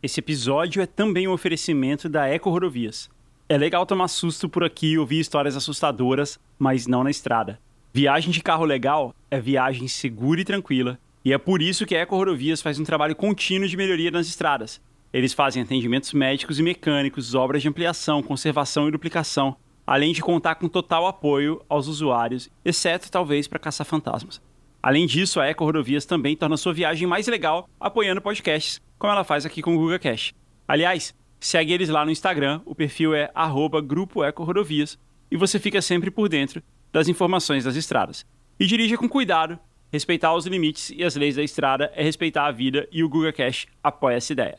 Esse episódio é também um oferecimento da Eco Rodovias. É legal tomar susto por aqui e ouvir histórias assustadoras, mas não na estrada. Viagem de carro legal é viagem segura e tranquila, e é por isso que a Eco Rodovias faz um trabalho contínuo de melhoria nas estradas. Eles fazem atendimentos médicos e mecânicos, obras de ampliação, conservação e duplicação, além de contar com total apoio aos usuários, exceto talvez para caçar fantasmas. Além disso, a Eco Rodovias também torna sua viagem mais legal apoiando podcasts, como ela faz aqui com o GugaCast. Aliás, segue eles lá no Instagram, o perfil é @Grupo Eco Rodovias, e você fica sempre por dentro das informações das estradas. E dirija com cuidado, respeitar os limites e as leis da estrada é respeitar a vida, e o GugaCast apoia essa ideia.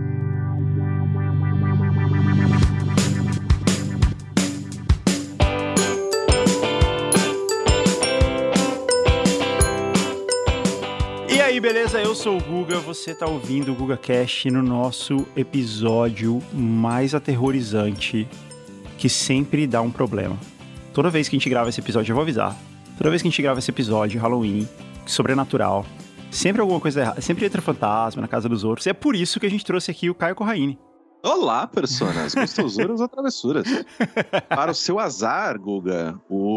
E aí, beleza? Eu sou o Guga, você tá ouvindo o GugaCast no nosso episódio mais aterrorizante, que sempre dá um problema. Toda vez que a gente grava esse episódio, eu vou avisar, toda vez que a gente grava esse episódio, Halloween, sobrenatural, sempre alguma coisa errada, sempre entra fantasma na casa dos outros, e é por isso que a gente trouxe aqui o Caio Corraine. Olá, personas, gostosuras ou travessuras. Para o seu azar, Guga,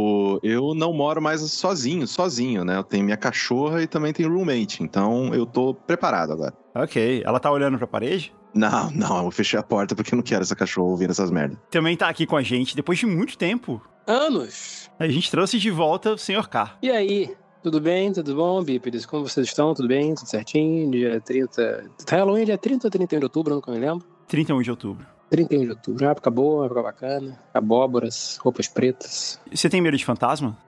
eu não moro mais sozinho, né? Eu tenho minha cachorra e também tenho roommate, então eu tô preparado agora. Ok, ela tá olhando pra parede? Não, eu fechei a porta porque eu não quero essa cachorra ouvindo essas merdas. Também tá aqui com a gente depois de muito tempo. Anos! A gente trouxe de volta o Sr. K. E aí? Tudo bem? Tudo bom, bípedes? Como vocês estão? Tudo bem? Tudo certinho? Dia 30... Halloween é dia 30 ou 31 de outubro? Nunca me lembro. 31 de outubro. 31 de outubro. Época boa, época bacana. Abóboras, roupas pretas. Você tem medo de fantasma?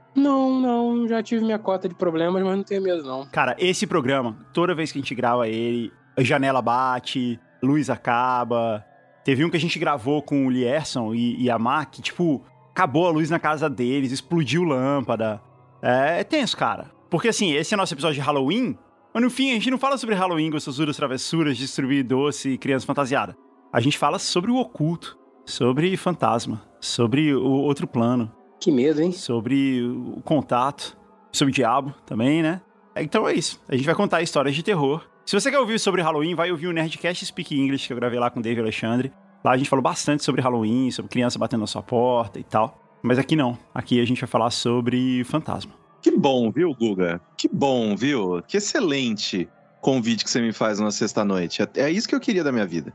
Não. Já tive minha cota de problemas, mas não tenho medo, não. Cara, esse programa, toda vez que a gente grava ele, a janela bate, luz acaba. Teve um que a gente gravou com o Lierson e a Mac, tipo, acabou a luz na casa deles, explodiu lâmpada. É tenso, cara. Porque assim, esse é nosso episódio de Halloween, mas no fim a gente não fala sobre Halloween, gostosuras, travessuras, distribuir doce e criança fantasiada. A gente fala sobre o oculto, sobre fantasma, sobre o outro plano. Que medo, hein? Sobre o contato, sobre o diabo também, né? Então é isso. A gente vai contar histórias de terror. Se você quer ouvir sobre Halloween, vai ouvir o Nerdcast Speak English, que eu gravei lá com o Dave e Alexandre. Lá a gente falou bastante sobre Halloween, sobre criança batendo na sua porta e tal. Mas aqui não. Aqui a gente vai falar sobre fantasma. Que bom, viu, Guga? Que bom, viu? Que excelente convite que você me faz numa sexta-noite. É isso que eu queria da minha vida.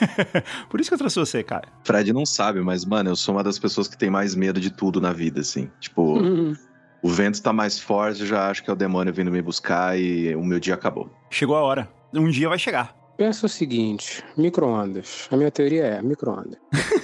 Por isso que eu trouxe você, cara. Fred não sabe, mas, mano, eu sou uma das pessoas que tem mais medo de tudo na vida, assim. Tipo, o vento tá mais forte, eu já acho que é o demônio vindo me buscar e o meu dia acabou. Chegou a hora. Um dia vai chegar. Pensa o seguinte, micro-ondas. A minha teoria é micro-ondas.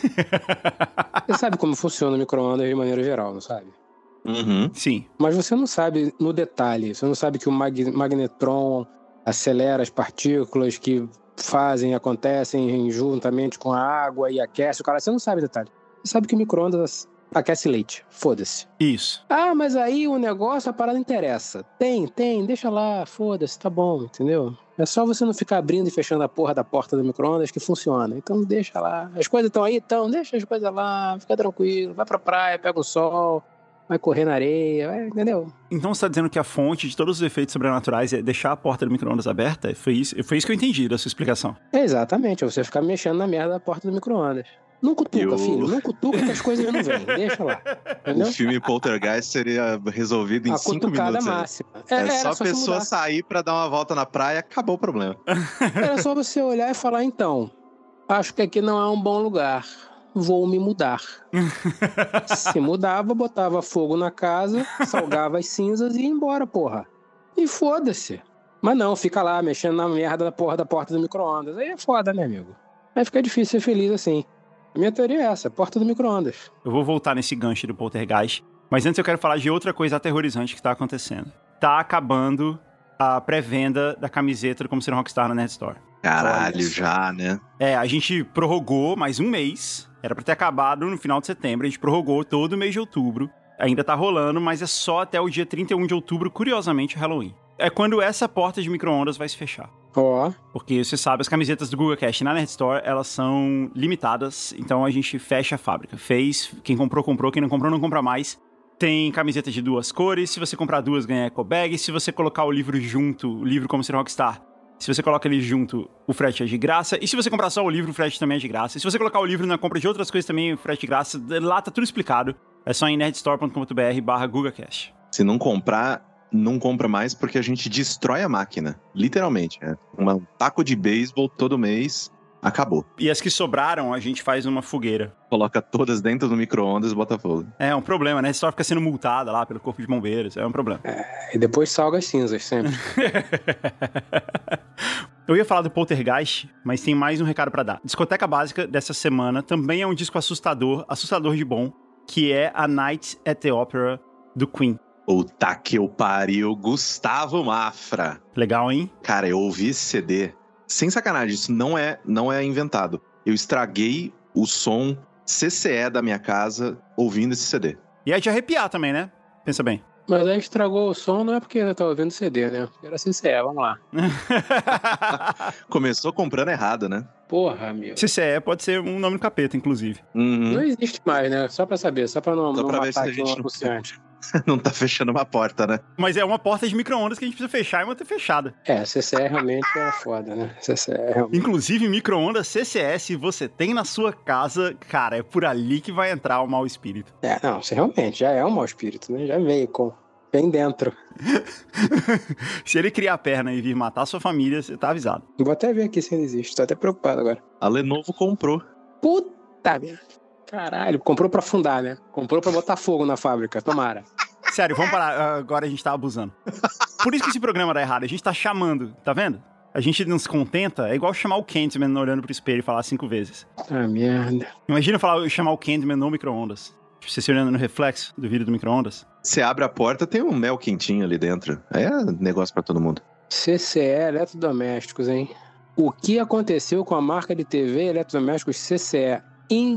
Você sabe como funciona o micro-ondas de maneira geral, não sabe? Uhum. Sim. Mas você não sabe no detalhe. Você não sabe que o magnetron acelera as partículas que acontecem juntamente com a água e aquece o cara. Você não sabe detalhe. Você sabe que o micro-ondas aquece leite. Foda-se. Isso. Ah, mas aí o negócio, a parada interessa. Tem, deixa lá, foda-se, tá bom, entendeu? É só você não ficar abrindo e fechando a porra da porta do micro-ondas que funciona. Então deixa lá. As coisas estão aí, então deixa as coisas lá, fica tranquilo, vai pra praia, pega o sol, vai correr na areia, entendeu? Então você tá dizendo que a fonte de todos os efeitos sobrenaturais é deixar a porta do micro-ondas aberta? Foi isso que eu entendi da sua explicação. Exatamente, é você ficar mexendo na merda da porta do micro-ondas. Não cutuca, filho, não cutuca que as coisas não vêm, deixa lá. Entendeu? O filme Poltergeist seria resolvido em 5 minutos. A cutucada máxima. É só a pessoa sair pra dar uma volta na praia, acabou o problema. Era só você olhar e falar, então, acho que aqui não é um bom lugar, vou me mudar. Se mudava, botava fogo na casa, salgava as cinzas e ia embora, porra. E foda-se. Mas não, fica lá mexendo na merda da porra da porta do micro-ondas. Aí é foda, né, amigo? Aí fica difícil ser feliz assim. A minha teoria é essa, porta do micro-ondas. Eu vou voltar nesse gancho do Poltergeist, mas antes eu quero falar de outra coisa aterrorizante que tá acontecendo. Tá acabando a pré-venda da camiseta do Como Ser um Rockstar na Nerd Store. Caralho, já, né? A gente prorrogou mais um mês. Era pra ter acabado no final de setembro. A gente prorrogou todo o mês de outubro. Ainda tá rolando, mas é só até o dia 31 de outubro, curiosamente, o Halloween. É quando essa porta de micro-ondas vai se fechar. Porque você sabe, as camisetas do GugaCast na Nerd Store, elas são limitadas, então a gente fecha a fábrica. Quem comprou, quem não comprou, não compra mais. Tem camiseta de 2 cores, se você comprar 2, ganha eco bag. Se você colocar o livro junto, o livro Como Ser Rockstar, Se você coloca ele junto, o frete é de graça. E se você comprar só o livro, o frete também é de graça. E se você colocar o livro na compra de outras coisas também, o frete é de graça. Lá tá tudo explicado. É só em nerdstore.com.br/GugaCast. Se não comprar, não compra mais porque a gente destrói a máquina. Literalmente. Um taco de beisebol todo mês, acabou. E as que sobraram, a gente faz uma fogueira. Coloca todas dentro do micro-ondas e bota fogo. É um problema, né? A Nerdstore fica sendo multada lá pelo Corpo de Bombeiros. É um problema. E depois salga as cinzas, sempre. Eu ia falar do Poltergeist, mas tem mais um recado pra dar. Discoteca Básica dessa semana também é um disco assustador de bom, que é A Night at the Opera, do Queen. Puta que eu pariu, Gustavo Mafra. Legal, hein? Cara, eu ouvi esse CD, sem sacanagem, isso não é inventado. Eu estraguei o som CCE da minha casa ouvindo esse CD. E é de arrepiar também, né? Pensa bem. Mas aí estragou o som, não é porque eu tava ouvindo CD, né? Era CCE, vamos lá. Começou comprando errado, né? Porra, meu. CCE pode ser um nome do capeta, inclusive. Não existe mais, né? Só pra saber, só pra não pra ver se matar a gente aqui um anunciante. Não tá fechando uma porta, né? Mas é uma porta de micro-ondas que a gente precisa fechar e manter fechada. CCE realmente é foda, né? CCE realmente. Inclusive, micro-ondas CCE, se você tem na sua casa, cara, é por ali que vai entrar o mau espírito. Não, você realmente já é um mau espírito, né? Já veio bem dentro. Se ele criar a perna e vir matar a sua família, você tá avisado. Vou até ver aqui se ele existe, tô até preocupado agora. A Lenovo comprou. Puta merda. Caralho, comprou pra afundar, né? Comprou pra botar fogo na fábrica, tomara. Sério, vamos parar, agora a gente tá abusando. Por isso que esse programa dá errado, a gente tá chamando, tá vendo? A gente não se contenta, é igual chamar o Candyman olhando pro espelho e falar 5 vezes. Ah, merda. Imagina chamar o Candyman no micro-ondas. Tipo, você se olhando no reflexo do vidro do micro-ondas. Você abre a porta, tem um mel quentinho ali dentro. É negócio pra todo mundo. CCE Eletrodomésticos, hein? O que aconteceu com a marca de TV Eletrodomésticos CCE em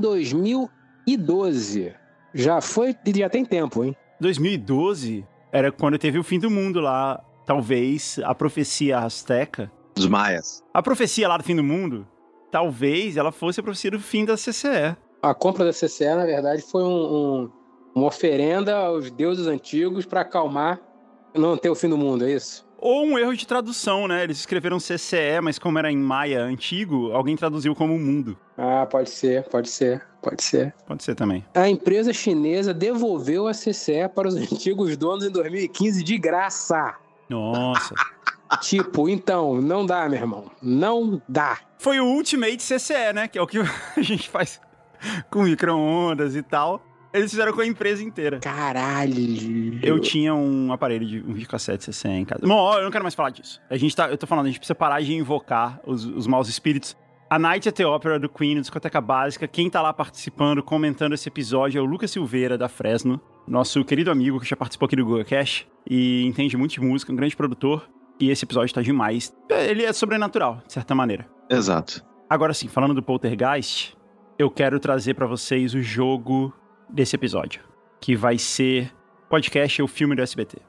2012? Já tem tempo, hein? 2012 era quando teve o fim do mundo lá. Talvez a profecia azteca. Dos maias. A profecia lá do fim do mundo, talvez ela fosse a profecia do fim da CCE. A compra da CCE, na verdade, foi uma oferenda aos deuses antigos para acalmar não ter o fim do mundo, é isso? Ou um erro de tradução, né? Eles escreveram CCE, mas como era em maia antigo, alguém traduziu como mundo. Ah, pode ser. Pode ser também. A empresa chinesa devolveu a CCE para os antigos donos em 2015 de graça. Nossa. Tipo, então, não dá, meu irmão. Não dá. Foi o Ultimate CCE, né? Que é o que a gente faz com micro-ondas e tal. Eles fizeram com a empresa inteira. Caralho. Eu tinha um aparelho de um videocassete CCE em casa. Bom, eu não quero mais falar disso. Eu tô falando, a gente precisa parar de invocar os maus espíritos. A Night at the Opera do Queen, Discoteca Básica. Quem tá lá participando, comentando esse episódio é o Lucas Silveira, da Fresno. Nosso querido amigo que já participou aqui do GugaCast e entende muito de música, um grande produtor. E esse episódio tá demais. Ele é sobrenatural, de certa maneira. Exato. Agora sim, falando do Poltergeist, eu quero trazer pra vocês o jogo desse episódio, que vai ser podcast ou filme do SBT.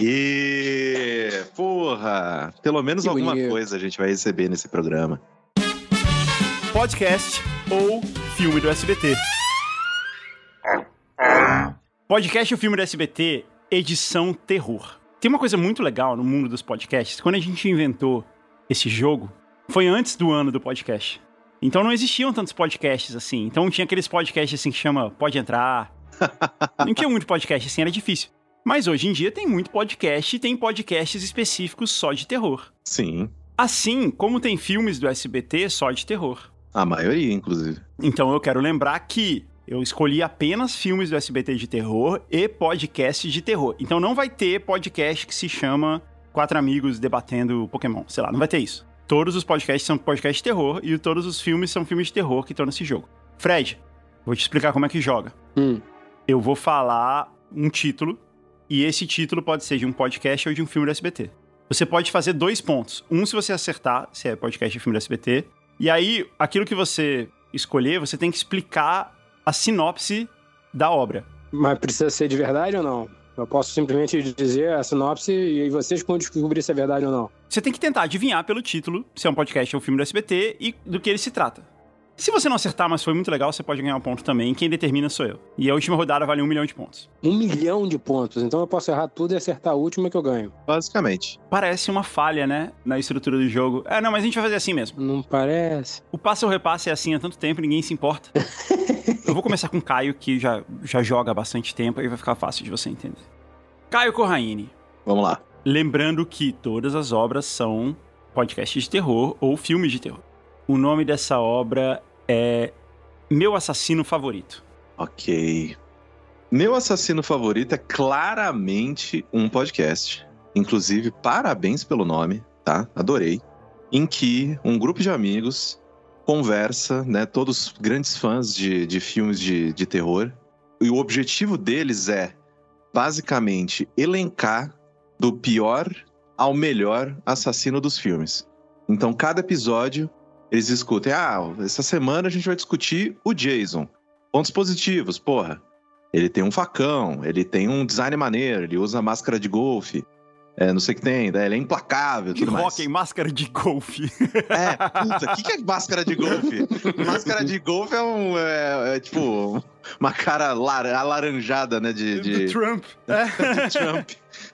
Aê! Porra! Pelo menos Que alguma bonito. coisa a gente vai receber nesse programa. Podcast ou filme do SBT. Podcast ou filme do SBT, edição terror. Tem uma coisa muito legal no mundo dos podcasts. Quando a gente inventou esse jogo, foi antes do ano do podcast. Então não existiam tantos podcasts assim. Então tinha aqueles podcasts assim que chama Pode Entrar. Não tinha muito podcast assim, era difícil. Mas hoje em dia tem muito podcast e tem podcasts específicos só de terror. Sim. Assim como tem filmes do SBT só de terror. A maioria, inclusive. Então eu quero lembrar que eu escolhi apenas filmes do SBT de terror e podcasts de terror. Então não vai ter podcast que se chama Quatro Amigos Debatendo Pokémon. Sei lá, não vai ter isso. Todos os podcasts são podcasts de terror e todos os filmes são filmes de terror que estão nesse jogo. Fred, vou te explicar como é que joga. Eu vou falar um título e esse título pode ser de um podcast ou de um filme do SBT. Você pode fazer 2 pontos. Um se você acertar se é podcast ou filme do SBT. E aí, aquilo que você escolher, você tem que explicar a sinopse da obra. Mas precisa ser de verdade ou não? Eu posso simplesmente dizer a sinopse e vocês vão descobrir se é verdade ou não. Você tem que tentar adivinhar pelo título se é um podcast ou um filme do SBT e do que ele se trata. Se você não acertar, mas foi muito legal, você pode ganhar um ponto também. Quem determina sou eu. E a última rodada vale 1 milhão de pontos. 1 milhão de pontos. Então eu posso errar tudo e acertar a última que eu ganho. Basicamente. Parece uma falha, né? Na estrutura do jogo. Não, mas a gente vai fazer assim mesmo. Não parece. O passe ou repasse é assim há tanto tempo, ninguém se importa. Eu vou começar com o Caio, que já joga há bastante tempo, aí vai ficar fácil de você entender. Caio Corraine. Vamos lá. Lembrando que todas as obras são podcasts de terror ou filmes de terror. O nome dessa obra é Meu Assassino Favorito. Ok. Meu Assassino Favorito é claramente um podcast. Inclusive, parabéns pelo nome, tá? Adorei. Em que um grupo de amigos conversa, né? Todos grandes fãs de filmes de terror. E o objetivo deles é, basicamente, elencar do pior ao melhor assassino dos filmes. Então, cada episódio, eles discutem, essa semana a gente vai discutir o Jason. Pontos positivos, porra. Ele tem um facão, ele tem um design maneiro, ele usa máscara de golfe, não sei o que tem, né? Ele é implacável, tudo mais. Rock em máscara de golfe. Puta, o que é máscara de golfe? Máscara de golfe é tipo uma cara alaranjada, né? Do Trump. De Trump.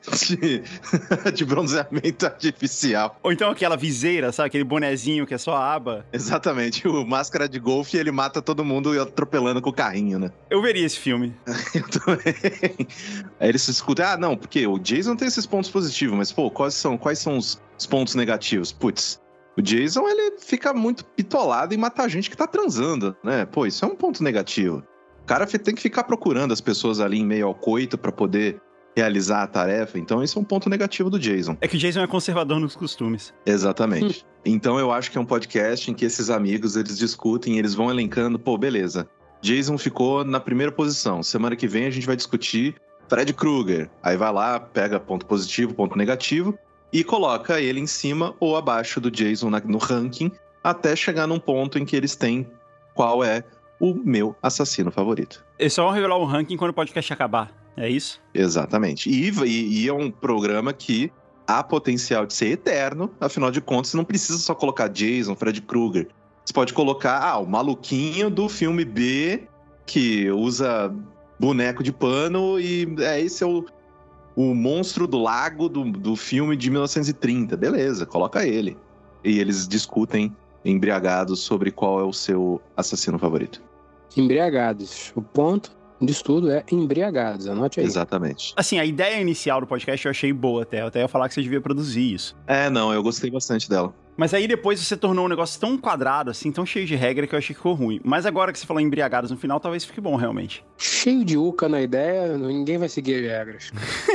De bronzeamento artificial. Ou então aquela viseira, sabe? Aquele bonezinho que é só a aba. Exatamente. O máscara de golfe, ele mata todo mundo atropelando com o carrinho, né? Eu veria esse filme. Eu também. Aí eles discutem, não, porque o Jason tem esses pontos positivos, mas, pô, quais são os pontos negativos? Putz, o Jason, ele fica muito pitolado em matar gente que tá transando, né? Pô, isso é um ponto negativo. O cara tem que ficar procurando as pessoas ali em meio ao coito pra poder realizar a tarefa, então isso é um ponto negativo do Jason. É que o Jason é conservador nos costumes. Exatamente. Então eu acho que é um podcast em que esses amigos, eles discutem, eles vão elencando, pô, beleza, Jason ficou na primeira posição, semana que vem a gente vai discutir Fred Krueger. Aí vai lá, pega ponto positivo, ponto negativo e coloca ele em cima ou abaixo do Jason no ranking, até chegar num ponto em que eles têm qual é o meu assassino favorito. Eles só vão revelar o ranking quando o podcast acabar. É isso? Exatamente. E é um programa que há potencial de ser eterno, afinal de contas, você não precisa só colocar Jason, Fred Krueger. Você pode colocar, o maluquinho do filme B, que usa boneco de pano, e esse é o monstro do lago do filme de 1930. Beleza, coloca ele. E eles discutem, embriagados, sobre qual é o seu assassino favorito. Embriagados. O ponto disso tudo é embriagados, anote aí. Exatamente. Assim, a ideia inicial do podcast eu achei boa até. Eu até ia falar que você devia produzir isso. Não, eu gostei bastante dela. Mas aí depois você tornou um negócio tão quadrado, assim, tão cheio de regra, que eu achei que ficou ruim. Mas agora que você falou embriagados no final, talvez fique bom, realmente. Cheio de uca na ideia, ninguém vai seguir as regras.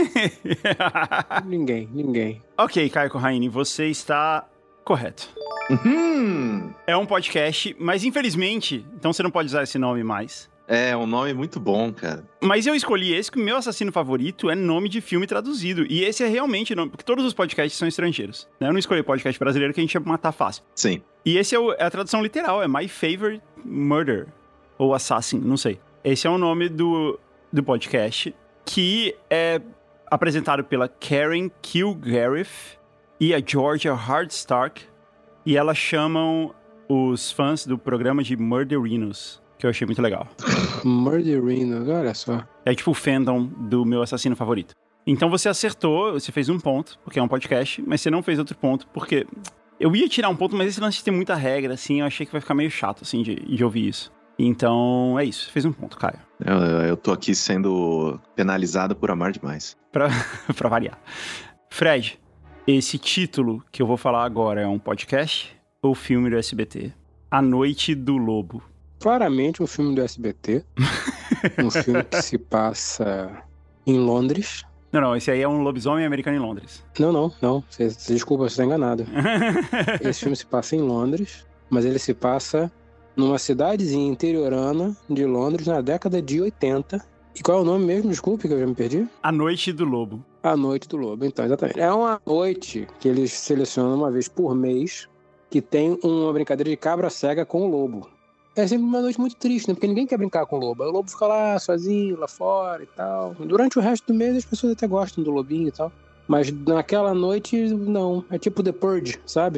Ninguém. Ok, Caio Corraine, você está correto. É um podcast, mas infelizmente, então você não pode usar esse nome mais. É um nome muito bom, cara. Mas eu escolhi esse, que o meu assassino favorito é nome de filme traduzido. E esse é realmente nome, porque todos os podcasts são estrangeiros. Né? Eu não escolhi podcast brasileiro que a gente ia matar fácil. Sim. E esse é a tradução literal, é My Favorite Murder. Ou Assassin, não sei. Esse é o nome do podcast, que é apresentado pela Karen Kilgariff e a Georgia Hardstark. E elas chamam os fãs do programa de Murderinos, que eu achei muito legal. Murderinos, olha só. É tipo o fandom do meu assassino favorito. Então você acertou, você fez um ponto, porque é um podcast, mas você não fez outro ponto, porque eu ia tirar um ponto, mas esse lance de ter muita regra, assim, eu achei que vai ficar meio chato, assim, de ouvir isso. Então, é isso. Você fez um ponto, Caio. Eu tô aqui sendo penalizado por amar demais. Pra variar. Fred, esse título que eu vou falar agora é um podcast ou filme do SBT? A Noite do Lobo. Claramente um filme do SBT. Um filme que se passa em Londres. Não, esse aí é um lobisomem americano em Londres. Não. Desculpa, você tá enganado. Esse filme se passa em Londres, mas ele se passa numa cidadezinha interiorana de Londres na década de 80. E qual é o nome mesmo? Desculpe, que eu já me perdi. A Noite do Lobo. A Noite do Lobo, então, exatamente. É uma noite que eles selecionam uma vez por mês, que tem uma brincadeira de cabra cega com o lobo. É sempre uma noite muito triste, né? Porque ninguém quer brincar com o lobo. Aí o lobo fica lá, sozinho, lá fora e tal. Durante o resto do mês, as pessoas até gostam do lobinho e tal. Mas naquela noite, não. É tipo The Purge, sabe?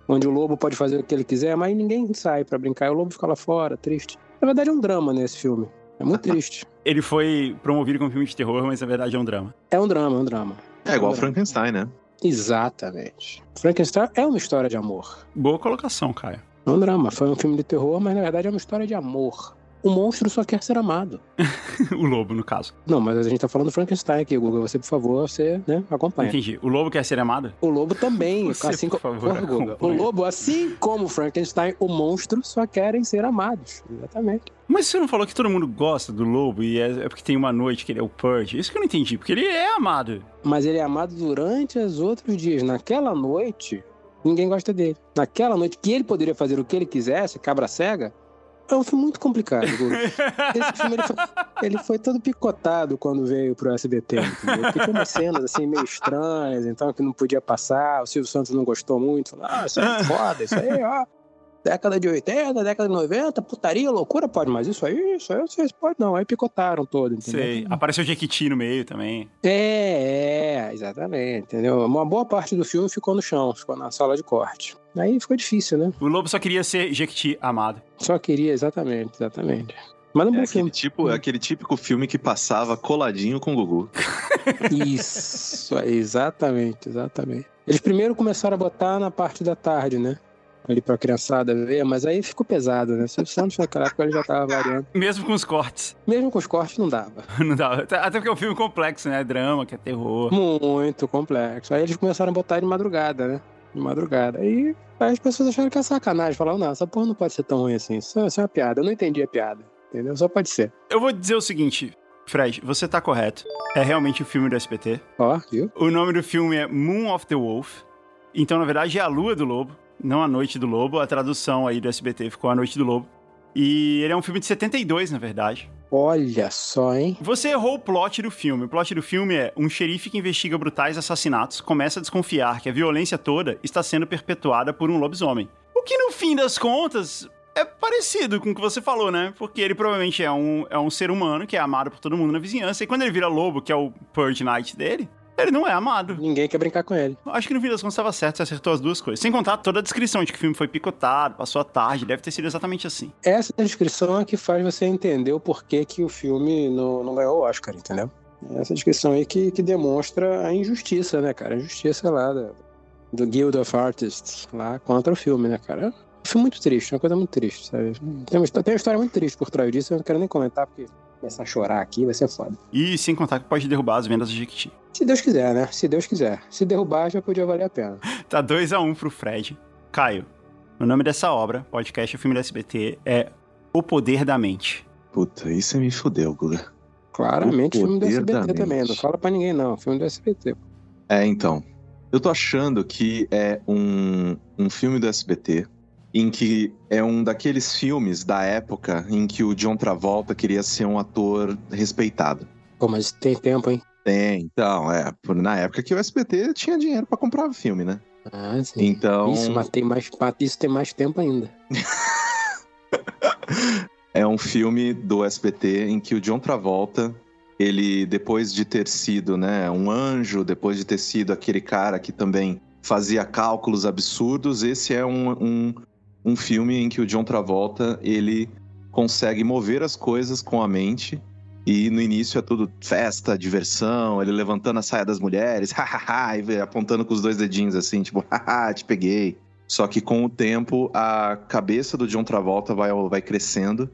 onde o lobo pode fazer o que ele quiser, mas ninguém sai pra brincar, e o lobo fica lá fora, triste. Na verdade é um drama nesse filme, é muito triste. Ele foi promovido como filme de terror, mas na verdade é um drama. É um drama, é um drama. É igual Frankenstein, né? Exatamente. Frankenstein é uma história de amor. Boa colocação, Caio. É um drama, foi um filme de terror, mas na verdade é uma história de amor. O monstro só quer ser amado. O lobo, no caso. Não, mas a gente tá falando do Frankenstein aqui, Guga. Você, por favor, acompanha. Entendi. O lobo quer ser amado? O lobo também. Você, assim por favor, Guga. O lobo, assim como o Frankenstein, o monstro só querem ser amados. Exatamente. Mas você não falou que todo mundo gosta do lobo e é porque tem uma noite que ele é o Purge? Isso que eu não entendi, porque ele é amado. Mas ele é amado durante os outros dias. Naquela noite, ninguém gosta dele. Naquela noite que ele poderia fazer o que ele quisesse, cabra cega, é um filme muito complicado, Guga. Esse filme ele foi todo picotado quando veio pro SBT, entendeu? Ficou umas cenas assim meio estranhas, então que não podia passar. O Silvio Santos não gostou muito. Falou, isso aí é foda, isso aí, ó. Década de 80, década de 90, putaria, loucura, pode, mas isso aí vocês podem não. Aí picotaram todo, entendeu? Sei. Apareceu o Jequiti no meio também. Exatamente, entendeu? Uma boa parte do filme ficou no chão, ficou na sala de corte. Aí ficou difícil, né? O lobo só queria ser Jequiti amado. Só queria, exatamente. Mas não é um bom filme. Aquele típico filme que passava coladinho com o Gugu. Isso, exatamente. Eles primeiro começaram a botar na parte da tarde, né? Ali pra criançada ver, mas aí ficou pesado, né? O Silvio Santos naquela época ele já tava variando. Mesmo com os cortes. Mesmo com os cortes não dava. Não dava. Até porque é um filme complexo, né? É drama, que é terror. Muito complexo. Aí eles começaram a botar de madrugada, né? De madrugada. Aí as pessoas acharam que era sacanagem. Falaram, não, essa porra não pode ser tão ruim assim. Isso é uma piada. Eu não entendi a piada. Entendeu? Só pode ser. Eu vou dizer o seguinte, Fred, você tá correto. É realmente o filme do SBT. Ó, viu? O nome do filme é Moon of the Wolf. Então, na verdade, é a Lua do Lobo. Não A Noite do Lobo, a tradução aí do SBT ficou A Noite do Lobo. E ele é um filme de 72, na verdade. Olha só, hein? Você errou o plot do filme. O plot do filme é um xerife que investiga brutais assassinatos começa a desconfiar que a violência toda está sendo perpetuada por um lobisomem. O que, no fim das contas, é parecido com o que você falou, né? Porque ele provavelmente é um ser humano que é amado por todo mundo na vizinhança. E quando ele vira lobo, que é o Purge Night dele, ele não é amado. Ninguém quer brincar com ele. Acho que no fim das contas estava certo, você acertou as duas coisas. Sem contar toda a descrição de que o filme foi picotado, passou a tarde, deve ter sido exatamente assim. Essa descrição é que faz você entender o porquê que o filme não ganhou o Oscar, entendeu? Essa descrição aí que demonstra a injustiça, né, cara? A injustiça lá do Guild of Artists lá contra o filme, né, cara? Um filme muito triste, uma coisa muito triste, sabe? Tem uma história muito triste por trás disso, eu não quero nem comentar, porque começar a chorar aqui vai ser foda. E sem contar que pode derrubar as vendas do Jequiti. Se Deus quiser, né? Se Deus quiser. Se derrubar, já podia valer a pena. Tá 2-1 pro Fred. Caio, o nome dessa obra, podcast, o filme da SBT, é O Poder da Mente. Puta, aí você me fudeu, Guga. Claramente filme do SBT também, não fala pra ninguém não, filme do SBT. Então, eu tô achando que é um filme do SBT em que é um daqueles filmes da época em que o John Travolta queria ser um ator respeitado. Pô, mas tem tempo, hein? Tem, então, na época que o SBT tinha dinheiro pra comprar o filme, né? Ah, sim. Então... Isso tem mais tempo ainda. É um filme do SBT em que o John Travolta, ele, depois de ter sido, né, um anjo, depois de ter sido aquele cara que também fazia cálculos absurdos, esse é um filme em que o John Travolta, ele consegue mover as coisas com a mente. E no início é tudo festa, diversão, ele levantando a saia das mulheres, hahaha, e apontando com os dois dedinhos assim, tipo, haha, te peguei. Só que com o tempo, a cabeça do John Travolta vai crescendo,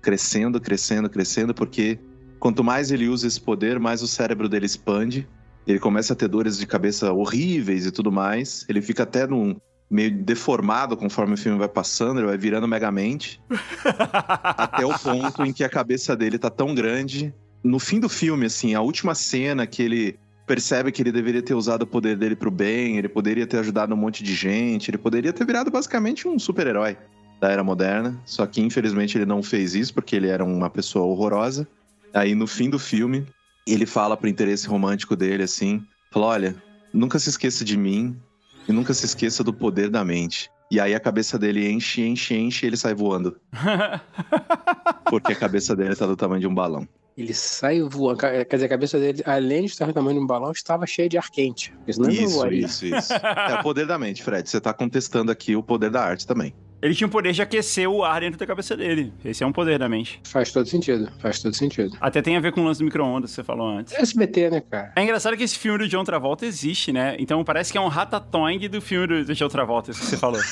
porque quanto mais ele usa esse poder, mais o cérebro dele expande. Ele começa a ter dores de cabeça horríveis e tudo mais. Ele fica até meio deformado conforme o filme vai passando, ele vai virando Megamente. Até o ponto em que a cabeça dele tá tão grande. No fim do filme, assim, a última cena que ele percebe que ele deveria ter usado o poder dele pro bem, ele poderia ter ajudado um monte de gente, ele poderia ter virado basicamente um super-herói da era moderna. Só que, infelizmente, ele não fez isso porque ele era uma pessoa horrorosa. Aí, no fim do filme, ele fala pro interesse romântico dele, assim, fala, olha, nunca se esqueça de mim, e nunca se esqueça do poder da mente. E aí a cabeça dele enche e ele sai voando. Porque a cabeça dele tá do tamanho de um balão. Ele sai voando. Quer dizer, a cabeça dele, além de estar no tamanho de um balão, estava cheia de ar quente. Senão ele não voaria. Isso. É o poder da mente, Fred. Você tá contestando aqui o poder da arte também. Ele tinha o poder de aquecer o ar dentro da cabeça dele. Esse é um poder da mente. Faz todo sentido. Até tem a ver com o lance do micro-ondas que você falou antes. É SBT, né, cara? É engraçado que esse filme do John Travolta existe, né? Então parece que é um ratatouille do filme do John Travolta, isso que você falou.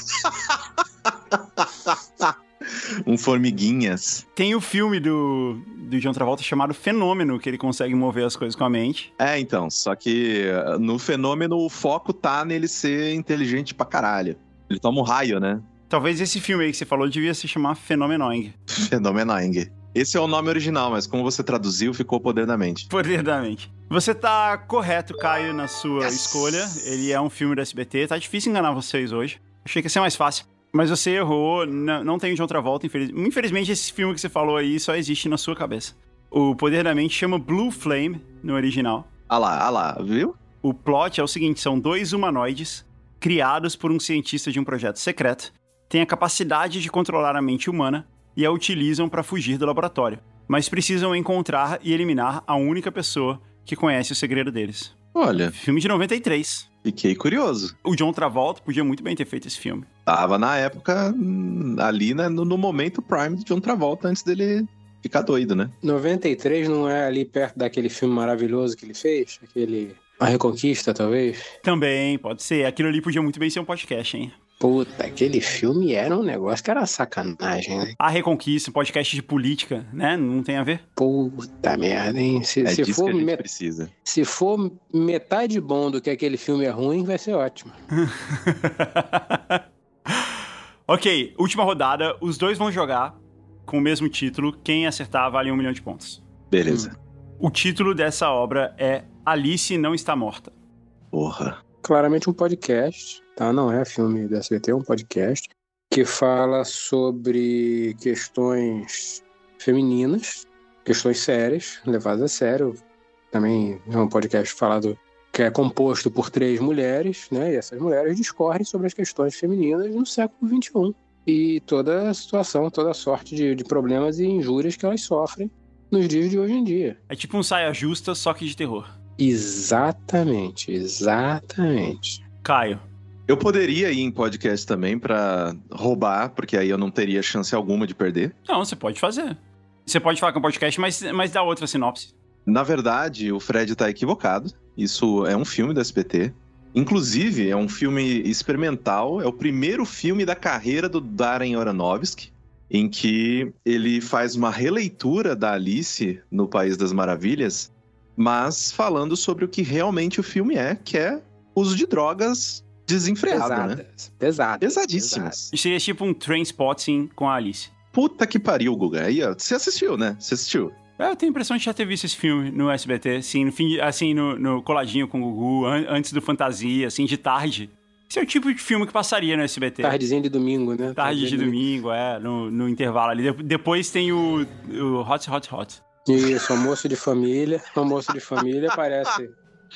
Um formiguinhas. Tem o filme do John Travolta chamado Fenômeno, que ele consegue mover as coisas com a mente. É, então, só que no Fenômeno o foco tá nele ser inteligente pra caralho. Ele toma um raio, né? Talvez esse filme aí que você falou devia se chamar Fenomenoing. Fenomenoing. Esse é o nome original, mas como você traduziu, ficou Poder da Mente. Poder da Mente. Você tá correto, Caio, na sua escolha. Ele é um filme do SBT. Tá difícil enganar vocês hoje. Achei que ia ser mais fácil. Mas você errou, não tem de outra volta, infelizmente. Infelizmente, esse filme que você falou aí só existe na sua cabeça. O Poder da Mente chama Blue Flame, no original. Ah lá, viu? O plot é o seguinte, são 2 humanoides criados por um cientista de um projeto secreto, têm a capacidade de controlar a mente humana e a utilizam para fugir do laboratório, mas precisam encontrar e eliminar a única pessoa que conhece o segredo deles. Olha, Filme de 93. fiquei curioso. O John Travolta podia muito bem ter feito esse filme. Tava na época, ali, né, no momento prime de John Travolta, antes dele ficar doido, né? 93 não é ali perto daquele filme maravilhoso que ele fez? Aquele... A Reconquista, talvez? Também, pode ser. Aquilo ali podia muito bem ser um podcast, hein? Puta, aquele filme era um negócio que era sacanagem, né? A Reconquista, um podcast de política, né? Não tem a ver? Puta merda, hein? Se Disso for que a gente precisa. Se for metade bom do que aquele filme é ruim, vai ser ótimo. Ok, última rodada. Os dois vão jogar com o mesmo título. Quem acertar vale 1 milhão de pontos. Beleza. O título dessa obra é Alice Não Está Morta. Porra. Claramente um podcast, tá? Não é filme da SBT, é um podcast que fala sobre questões femininas, questões sérias, levadas a sério. Também é um podcast falado que é composto por 3 mulheres, né? E essas mulheres discorrem sobre as questões femininas no século XXI. E toda a situação, toda a sorte de problemas e injúrias que elas sofrem nos dias de hoje em dia. É tipo um saia justa, só que de terror. Exatamente. Caio. Eu poderia ir em podcast também pra roubar, porque aí eu não teria chance alguma de perder. Não, você pode fazer. Você pode falar com o podcast, mas dá outra sinopse. Na verdade, o Fred tá equivocado. Isso é um filme da SBT. Inclusive, é um filme experimental. É o primeiro filme da carreira do Darren Aronofsky, em que ele faz uma releitura da Alice no País das Maravilhas, mas falando sobre o que realmente o filme é, que é uso de drogas desenfreado, né? Pesadíssimas. Isso seria tipo um Trainspotting com a Alice. Puta que pariu, Guga. Aí, ó, você assistiu, né? Você assistiu. Eu tenho a impressão de já ter visto esse filme no SBT, assim, no coladinho com o Gugu, antes do Fantasia, assim, de tarde. Esse é o tipo de filme que passaria no SBT. Tardezinha de domingo, né? Tarde de domingo, no intervalo ali. Depois tem o Hot. Isso, almoço de família. Almoço de família parece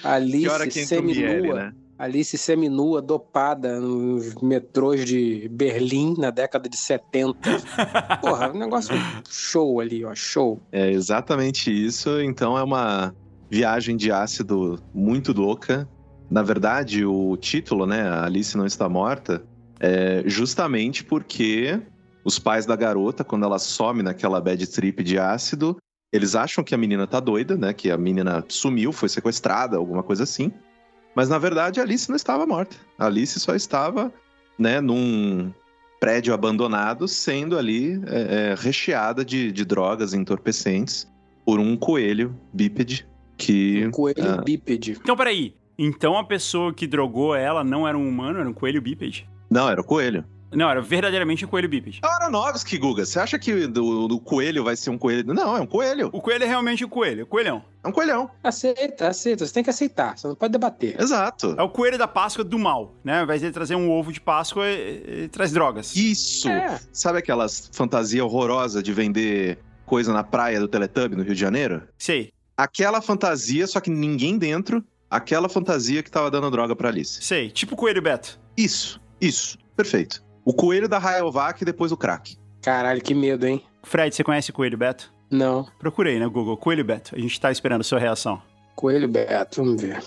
Alice seminua. Né? Alice seminua, dopada nos metrôs de Berlim na década de 70. Porra, um negócio show ali, ó, show. É exatamente isso. Então é uma viagem de ácido muito louca. Na verdade, o título, né, Alice Não Está Morta, é justamente porque os pais da garota, quando ela some naquela bad trip de ácido, eles acham que a menina tá doida, né, que a menina sumiu, foi sequestrada, alguma coisa assim. Mas, na verdade, a Alice não estava morta. A Alice só estava, né, num prédio abandonado, sendo ali recheada de drogas entorpecentes por um coelho bípede que... Um coelho bípede. Então, peraí. Então a pessoa que drogou ela não era um humano, era um coelho bípede? Não, era o coelho. Não, era verdadeiramente um coelho bípede. É o Aronofsky, Guga. Você acha que do coelho vai ser um coelho? Não, é um coelho. O coelho é realmente um coelho, coelhão. É um coelhão. Aceita. Você tem que aceitar. Você não pode debater. Exato. É o coelho da Páscoa do mal, né? Ao invés de trazer um ovo de Páscoa, ele traz drogas. Isso. Sabe aquelas fantasias horrorosas de vender coisa na praia do Teletubby, no Rio de Janeiro? Sei. Aquela fantasia, só que ninguém dentro. Aquela fantasia que tava dando droga pra Alice. Sei. Tipo o coelho Beto. Isso. Perfeito. O coelho da Rayovac e depois o crack. Caralho, que medo, hein? Fred, você conhece o coelho Beto? Não. Procurei, né, Google? Coelho Beto. A gente tá esperando a sua reação. Coelho Beto, vamos ver.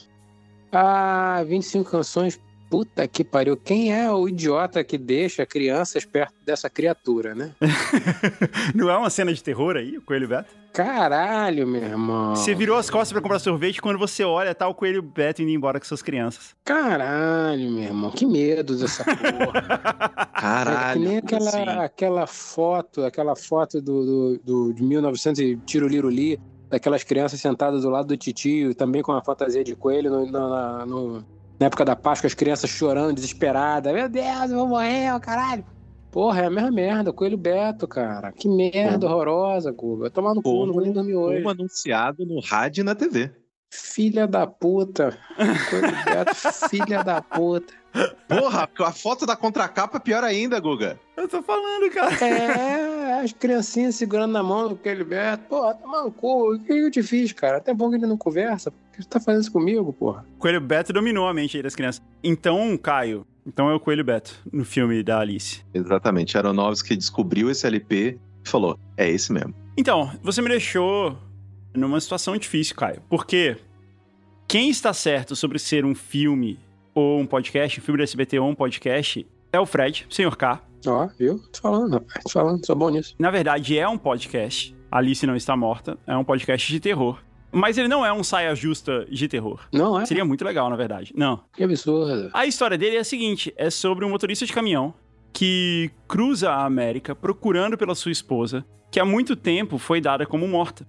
25 canções. Puta que pariu. Quem é o idiota que deixa crianças perto dessa criatura, né? Não é uma cena de terror aí, o Coelho Beto? Caralho, meu irmão. Você virou as costas pra comprar sorvete, quando você olha, tá o Coelho Beto indo embora com suas crianças. Caralho, meu irmão. Que medo dessa porra. Caralho. É que nem aquela foto de 1900 e Tiroliruli, daquelas crianças sentadas do lado do titio, também com uma fantasia de coelho na época da Páscoa, as crianças chorando, desesperadas. Meu Deus, eu vou morrer, caralho. Porra, é a mesma merda. Coelho Beto, cara. Que merda horrorosa, Guga. Vai tomar no cu, não vou nem dormir hoje. Como anunciado no rádio e na TV. Filha da puta. Coelho Beto, filha da puta. Porra, a foto da contracapa é pior ainda, Guga. Eu tô falando, cara. As criancinhas segurando na mão do Coelho Beto. Porra, toma no cu. O que eu te fiz, cara? Até bom que ele não conversa. Por que você tá fazendo isso comigo, porra? O Coelho Beto dominou a mente aí das crianças. Então, Caio, é o Coelho Beto no filme da Alice. Exatamente. Aronofsky descobriu esse LP e falou, é esse mesmo. Então, você me deixou numa situação difícil, Caio. Porque quem está certo sobre ser um filme ou um podcast, um filme do SBT ou um podcast, é o Fred, Sr. K. Ó, viu? Tô falando, rapaz. Tô falando, sou bom nisso. Na verdade, é um podcast. Alice Não Está Morta. É um podcast de terror. Mas ele não é um saia justa de terror. Não é? Seria muito legal, na verdade. Não. Que absurdo. A história dele é a seguinte. É sobre um motorista de caminhão que cruza a América procurando pela sua esposa, que há muito tempo foi dada como morta.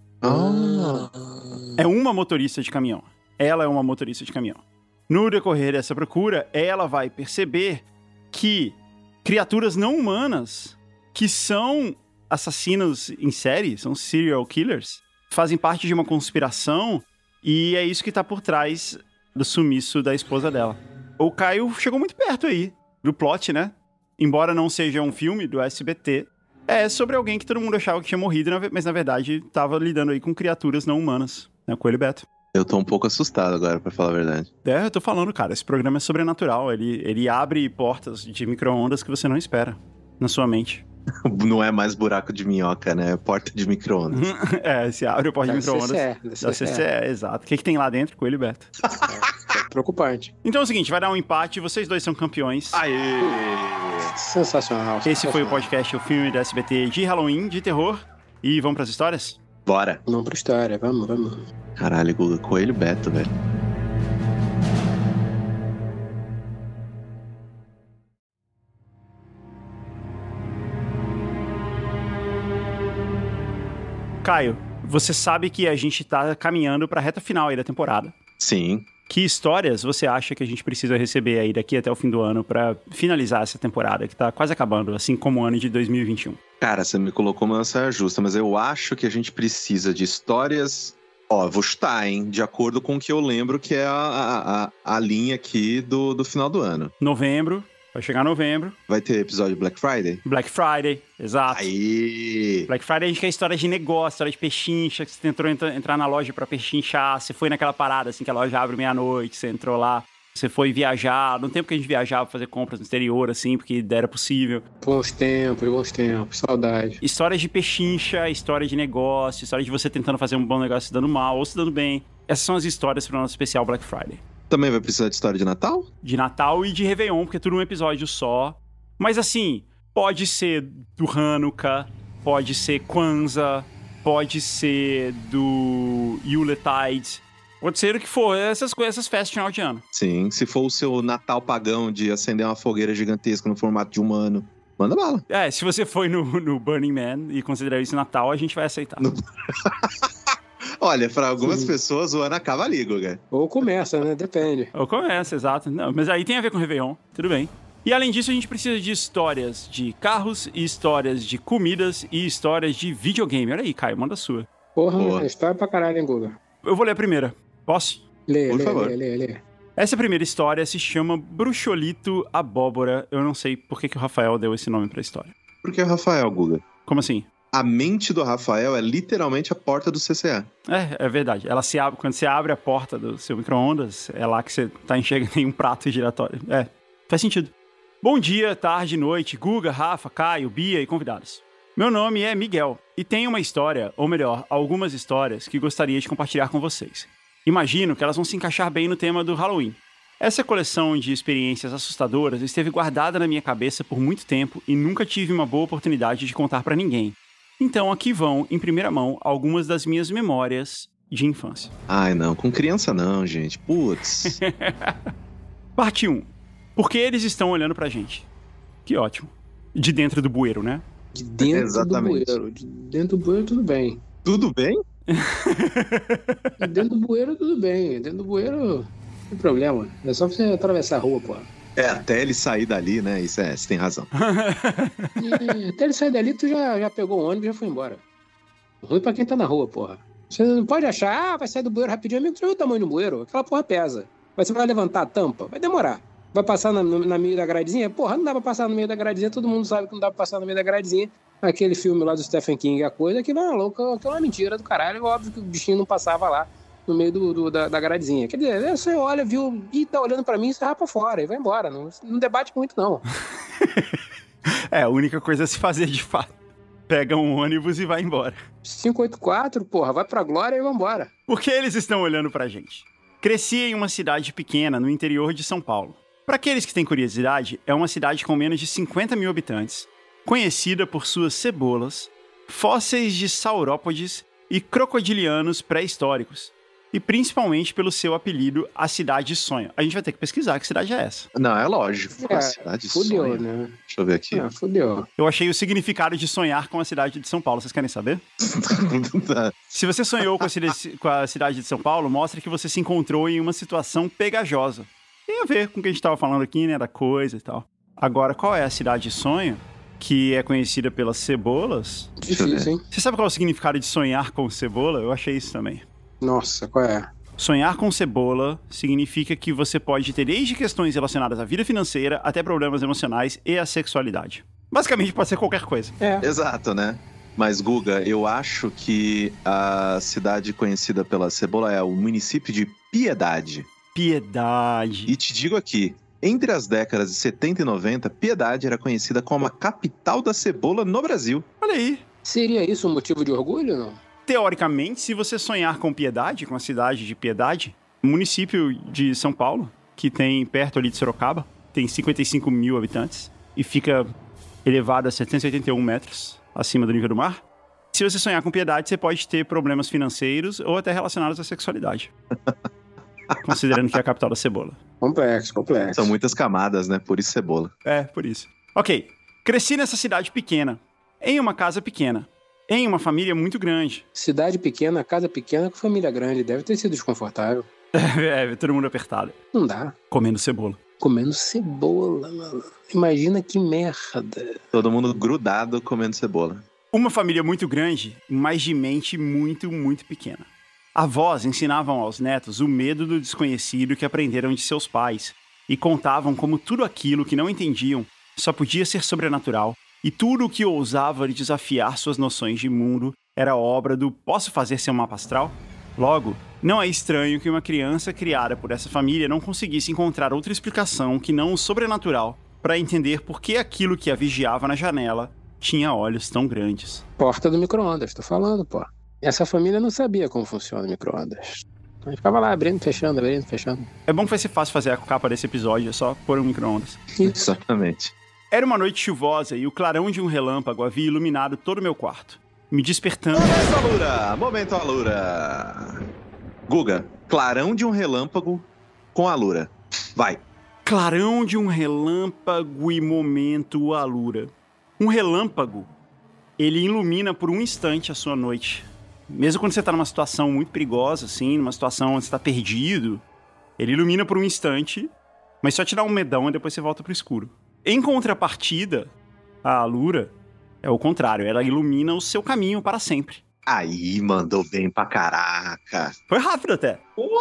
É uma motorista de caminhão. Ela é uma motorista de caminhão. No decorrer dessa procura, ela vai perceber que criaturas não humanas, que são assassinos em série, são serial killers, fazem parte de uma conspiração, e é isso que tá por trás do sumiço da esposa dela. O Caio chegou muito perto aí do plot, né? Embora não seja um filme do SBT, é sobre alguém que todo mundo achava que tinha morrido, mas na verdade tava lidando aí com criaturas não humanas, né? Coelho Beto. Eu tô um pouco assustado agora, pra falar a verdade. Eu tô falando, cara, esse programa é sobrenatural. Ele abre portas de micro-ondas que você não espera na sua mente. Não é mais buraco de minhoca, né? É porta de micro-ondas. Se abre a porta de micro-ondas. Da CCE, exato. O que tem lá dentro? Coelho Beto. É preocupante. Então é o seguinte, vai dar um empate, vocês dois são campeões. Aê! Sensacional. Esse foi o podcast, o filme da SBT de Halloween, de terror. E vamos pras histórias? Bora. Vamos pra história, vamos. Caralho, Guga, Coelho Beto, velho. Caio, você sabe que a gente tá caminhando pra reta final aí da temporada. Sim. Que histórias você acha que a gente precisa receber aí daqui até o fim do ano pra finalizar essa temporada, que tá quase acabando, assim como o ano de 2021? Cara, você me colocou uma saia justa, mas eu acho que a gente precisa de histórias... Ó, vou chutar, hein? De acordo com o que eu lembro que é a linha aqui do final do ano. Novembro. Vai chegar novembro. Vai ter episódio Black Friday? Black Friday, exato. Aí! Black Friday a gente quer história de negócio, história de pechincha, que você tentou entrar na loja pra pechinchar, você foi naquela parada, assim, que a loja abre meia-noite, você entrou lá, você foi viajar, no tempo que a gente viajava, fazer compras no exterior, assim, porque era possível. Bons tempos, saudade. Histórias de pechincha, história de negócio, história de você tentando fazer um bom negócio se dando mal ou se dando bem. Essas são as histórias pro nosso especial Black Friday. Também vai precisar de história de Natal? De Natal e de Réveillon, porque é tudo um episódio só. Mas assim, pode ser do Hanukkah, pode ser Kwanzaa, pode ser do Yuletide, pode ser o que for, essas festas de final de ano. Sim, se for o seu Natal pagão de acender uma fogueira gigantesca no formato de humano, manda bala. Se você foi no Burning Man e considerar isso Natal, a gente vai aceitar. Olha, para algumas pessoas o ano acaba ali, Guga. Ou começa, né? Depende. Ou começa, exato. Não, mas aí tem a ver com o Réveillon, tudo bem. E além disso, a gente precisa de histórias de carros, e histórias de comidas e histórias de videogame. Olha aí, Caio, manda a sua. Porra. História pra caralho, hein, Guga? Eu vou ler a primeira. Posso? Por favor. Lê. Essa primeira história se chama Bruxolito Abóbora. Eu não sei por que o Rafael deu esse nome pra história. Por que o Rafael, Guga? Como assim? A mente do Rafael é literalmente a porta do CCA. É verdade. Ela se abre, quando você abre a porta do seu micro-ondas, é lá que você tá enxergando em um prato giratório. Faz sentido. Bom dia, tarde, noite, Guga, Rafa, Caio, Bia e convidados. Meu nome é Miguel e tenho uma história, ou melhor, algumas histórias que gostaria de compartilhar com vocês. Imagino que elas vão se encaixar bem no tema do Halloween. Essa coleção de experiências assustadoras esteve guardada na minha cabeça por muito tempo e nunca tive uma boa oportunidade de contar pra ninguém. Então aqui vão, em primeira mão, algumas das minhas memórias de infância. Ai, não. Com criança não, gente. Putz. Parte 1. Por que eles estão olhando pra gente? Que ótimo. De dentro do bueiro, né? De dentro Exatamente. do bueiro. De dentro do bueiro, tudo bem. Tudo bem? De dentro do bueiro, tudo bem. Dentro do bueiro, não tem problema. É só você atravessar a rua, pô. É, até ele sair dali, né? Isso é, você tem razão. Até ele sair dali, tu já pegou o ônibus e já foi embora. Ruim pra quem tá na rua, porra. Você não pode achar, vai sair do bueiro rapidinho. Amigo, tu já viu o tamanho do bueiro? Aquela porra pesa. Mas você vai levantar a tampa? Vai demorar. Vai passar na meio da gradezinha? Porra, não dá pra passar no meio da gradezinha. Todo mundo sabe que não dá pra passar no meio da gradezinha. Aquele filme lá do Stephen King, a coisa, aquilo é uma louca, aquilo é uma mentira do caralho. Óbvio que o bichinho não passava lá no meio da gradezinha. Quer dizer, você olha, viu, e tá olhando pra mim, você rapa fora e vai embora. Não debate muito, não. É, a única coisa a se fazer de fato. Pega um ônibus e vai embora. 584, porra, vai pra glória e vambora. Por que eles estão olhando pra gente? Cresci em uma cidade pequena no interior de São Paulo. Para aqueles que têm curiosidade, é uma cidade com menos de 50 mil habitantes, conhecida por suas cebolas, fósseis de saurópodes e crocodilianos pré-históricos, e principalmente pelo seu apelido, a Cidade Sonho. A gente vai ter que pesquisar que cidade é essa. Não, é lógico. A cidade fudeu, sonha. né? Deixa eu ver aqui. Fudeu. Eu achei o significado de sonhar com a cidade de São Paulo. Vocês querem saber? Se você sonhou com a cidade de São Paulo, mostra que você se encontrou em uma situação pegajosa. Tem a ver com o que a gente estava falando aqui, né? Da coisa e tal. Agora, qual é a cidade de sonho? Que é conhecida pelas cebolas. Difícil, hein? Você sabe qual é o significado de sonhar com cebola? Eu achei isso também. Nossa, qual é? Sonhar com cebola significa que você pode ter desde questões relacionadas à vida financeira até problemas emocionais e à sexualidade. Basicamente pode ser qualquer coisa. É. Exato, né? Mas, Guga, eu acho que a cidade conhecida pela cebola é o município de Piedade. Piedade. E te digo aqui, entre as décadas de 70 e 90, Piedade era conhecida como a capital da cebola no Brasil. Olha aí. Seria isso um motivo de orgulho ou não? Teoricamente, se você sonhar com Piedade, com a cidade de Piedade, município de São Paulo, que tem perto ali de Sorocaba, tem 55 mil habitantes e fica elevado a 781 metros acima do nível do mar. Se você sonhar com Piedade, você pode ter problemas financeiros ou até relacionados à sexualidade. Considerando que é a capital da cebola. Complexo. São muitas camadas, né? Por isso cebola. É, por isso. Ok. Cresci nessa cidade pequena, em uma casa pequena, em uma família muito grande. Cidade pequena, casa pequena com família grande. Deve ter sido desconfortável. Todo mundo apertado. Não dá. Comendo cebola. Comendo cebola, mano. Imagina que merda. Todo mundo grudado comendo cebola. Uma família muito grande, mas de mente muito, muito pequena. Avós ensinavam aos netos o medo do desconhecido que aprenderam de seus pais e contavam como tudo aquilo que não entendiam só podia ser sobrenatural e tudo o que ousava desafiar suas noções de mundo era obra do posso fazer seu mapa astral? Logo, não é estranho que uma criança criada por essa família não conseguisse encontrar outra explicação que não o sobrenatural para entender por que aquilo que a vigiava na janela tinha olhos tão grandes. Porta do micro-ondas, tô falando, pô. Essa família não sabia como funciona o micro-ondas. Aí ficava lá abrindo, fechando. É bom que vai ser fácil fazer a capa desse episódio, é só pôr um micro-ondas. Exatamente. Era uma noite chuvosa e o clarão de um relâmpago havia iluminado todo o meu quarto, me despertando. Momento Alura! Guga, clarão de um relâmpago com Alura. Vai! Clarão de um relâmpago e momento Alura. Um relâmpago, ele ilumina por um instante a sua noite. Mesmo quando você tá numa situação muito perigosa, assim, numa situação onde você tá perdido, ele ilumina por um instante, mas só te dá um medão e depois você volta pro escuro. Em contrapartida, a Alura é o contrário, ela ilumina o seu caminho para sempre. Aí, mandou bem pra caraca. Foi rápido até.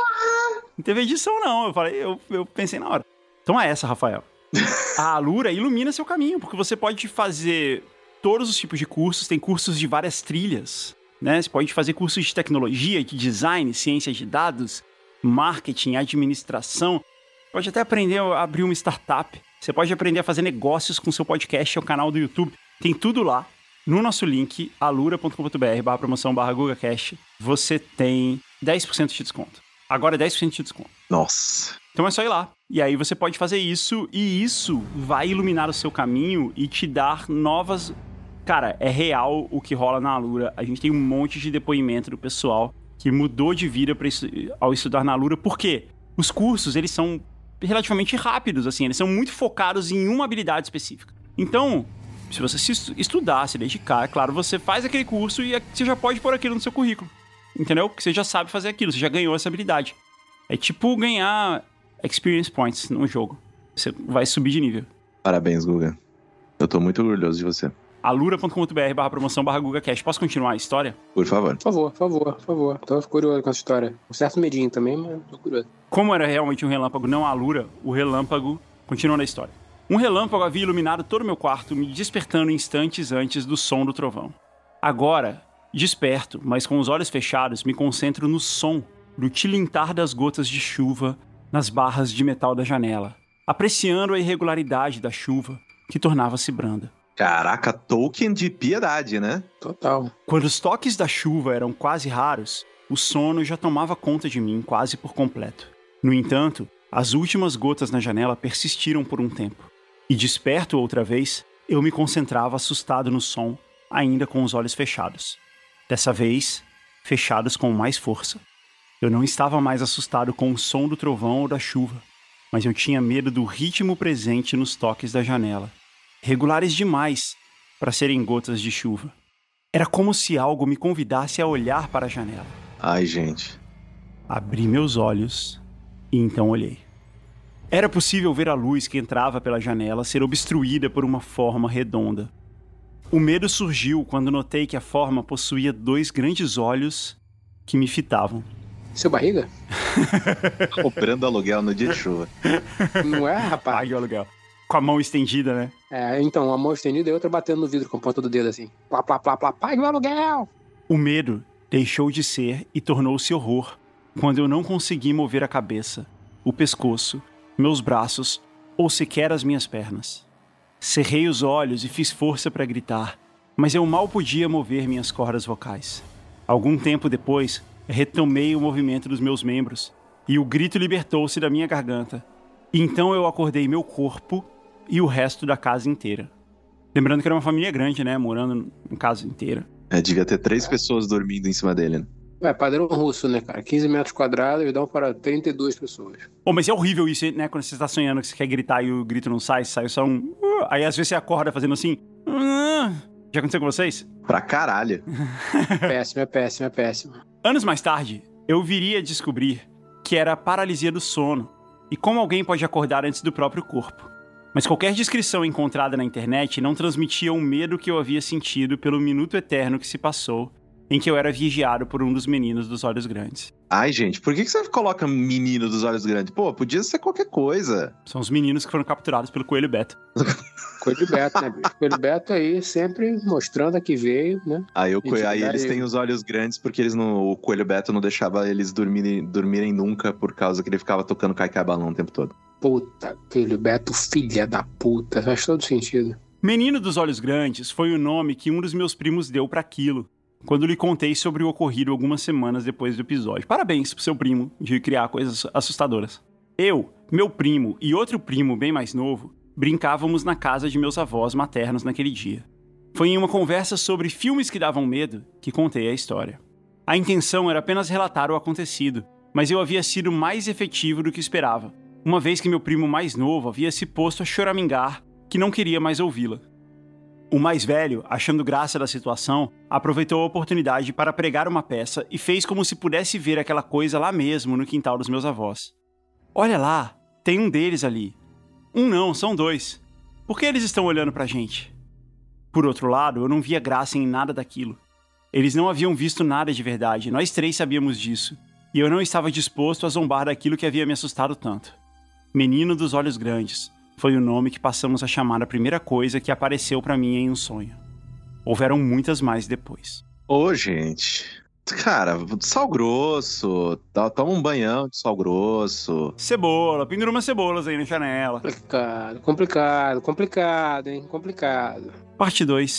Não teve edição, não. Eu pensei na hora. Toma essa, Rafael. A Alura ilumina seu caminho, porque você pode fazer todos os tipos de cursos, tem cursos de várias trilhas, né? Você pode fazer cursos de tecnologia, de design, ciências de dados, marketing, administração. Pode até aprender a abrir uma startup. Você pode aprender a fazer negócios com seu podcast ou canal do YouTube. Tem tudo lá. no nosso link, alura.com.br/promoção/GugaCast, você tem 10% de desconto. Agora é 10% de desconto. Nossa. Então é só ir lá. E aí você pode fazer isso, e isso vai iluminar o seu caminho e te dar novas... Cara, é real o que rola na Alura. A gente tem um monte de depoimento do pessoal que mudou de vida ao estudar na Alura. Por quê? Os cursos, eles são relativamente rápidos, assim. Eles são muito focados em uma habilidade específica. Então, se você estudar, se dedicar, é claro, você faz aquele curso e você já pode pôr aquilo no seu currículo. Entendeu? Porque você já sabe fazer aquilo, você já ganhou essa habilidade. É tipo ganhar experience points num jogo. Você vai subir de nível. Parabéns, Guga. Eu tô muito orgulhoso de você. alura.com.br/promoção/GugaCast. Posso continuar a história? Por favor. Por favor. Tô curioso com essa história. Um certo medinho também, mas tô curioso. Como era realmente um relâmpago, não a Alura, o relâmpago continua na história. Um relâmpago havia iluminado todo o meu quarto, me despertando instantes antes do som do trovão. Agora, desperto, mas com os olhos fechados, me concentro no som do tilintar das gotas de chuva nas barras de metal da janela, apreciando a irregularidade da chuva que tornava-se branda. Caraca, Tolkien de piedade, né? Total. Quando os toques da chuva eram quase raros, o sono já tomava conta de mim quase por completo. No entanto, as últimas gotas na janela persistiram por um tempo. E desperto outra vez, eu me concentrava assustado no som, ainda com os olhos fechados. Dessa vez, fechados com mais força. Eu não estava mais assustado com o som do trovão ou da chuva, mas eu tinha medo do ritmo presente nos toques da janela. Regulares demais para serem gotas de chuva. Era como se algo me convidasse a olhar para a janela. Ai, gente. Abri meus olhos e então olhei. Era possível ver a luz que entrava pela janela ser obstruída por uma forma redonda. O medo surgiu quando notei que a forma possuía 2 grandes olhos que me fitavam. Seu barriga? Cobrando aluguel no dia de chuva. Não é, rapaz? Pague o aluguel. Com a mão estendida, né? É, então, uma mão estendida e outra batendo no vidro com a ponta do dedo assim. Plá, plá, plá, plá, pague o aluguel! O medo deixou de ser e tornou-se horror quando eu não consegui mover a cabeça, o pescoço, meus braços ou sequer as minhas pernas. Cerrei os olhos e fiz força para gritar, mas eu mal podia mover minhas cordas vocais. Algum tempo depois, retomei o movimento dos meus membros e o grito libertou-se da minha garganta. Então eu acordei meu corpo e o resto da casa inteira. Lembrando que era uma família grande, né? Morando em casa inteira. Devia ter 3 pessoas dormindo em cima dele, né? É, padrão russo, né, cara? 15 metros quadrados e dão para 32 pessoas. Mas é horrível isso, né? Quando você tá sonhando que você quer gritar e o grito não sai só um... Aí às vezes você acorda fazendo assim... Já aconteceu com vocês? Pra caralho. É péssimo. Anos mais tarde, eu viria a descobrir que era a paralisia do sono e como alguém pode acordar antes do próprio corpo. Mas qualquer descrição encontrada na internet não transmitia o medo que eu havia sentido pelo minuto eterno que se passou em que eu era vigiado por um dos meninos dos olhos grandes. Ai, gente, por que você coloca menino dos olhos grandes? Pô, podia ser qualquer coisa. São os meninos que foram capturados pelo Coelho Beto. Coelho Beto, né, bicho? Coelho Beto aí sempre mostrando a que veio, né? Aí eles têm os olhos grandes porque o Coelho Beto não deixava eles dormirem nunca por causa que ele ficava tocando Cai Balão o tempo todo. Puta, Coelho Beto, filha da puta. Faz todo sentido. Menino dos olhos grandes foi o nome que um dos meus primos deu pra aquilo, quando lhe contei sobre o ocorrido algumas semanas depois do episódio. Parabéns pro seu primo de criar coisas assustadoras. Eu, meu primo e outro primo bem mais novo brincávamos na casa de meus avós maternos naquele dia. Foi em uma conversa sobre filmes que davam medo que contei a história. A intenção era apenas relatar o acontecido, mas eu havia sido mais efetivo do que esperava, uma vez que meu primo mais novo havia se posto a choramingar que não queria mais ouvi-la. O mais velho, achando graça da situação, aproveitou a oportunidade para pregar uma peça e fez como se pudesse ver aquela coisa lá mesmo no quintal dos meus avós. Olha lá, tem um deles ali. Um não, são 2. Por que eles estão olhando pra gente? Por outro lado, eu não via graça em nada daquilo. Eles não haviam visto nada de verdade, nós 3 sabíamos disso, e eu não estava disposto a zombar daquilo que havia me assustado tanto. Menino dos olhos grandes. Foi o nome que passamos a chamar a primeira coisa que apareceu pra mim em um sonho. Houveram muitas mais depois. Ô, gente. Cara, sal grosso. Toma um banhão de sal grosso. Cebola, pendura umas cebolas aí na janela. Complicado, hein? Complicado. Parte 2.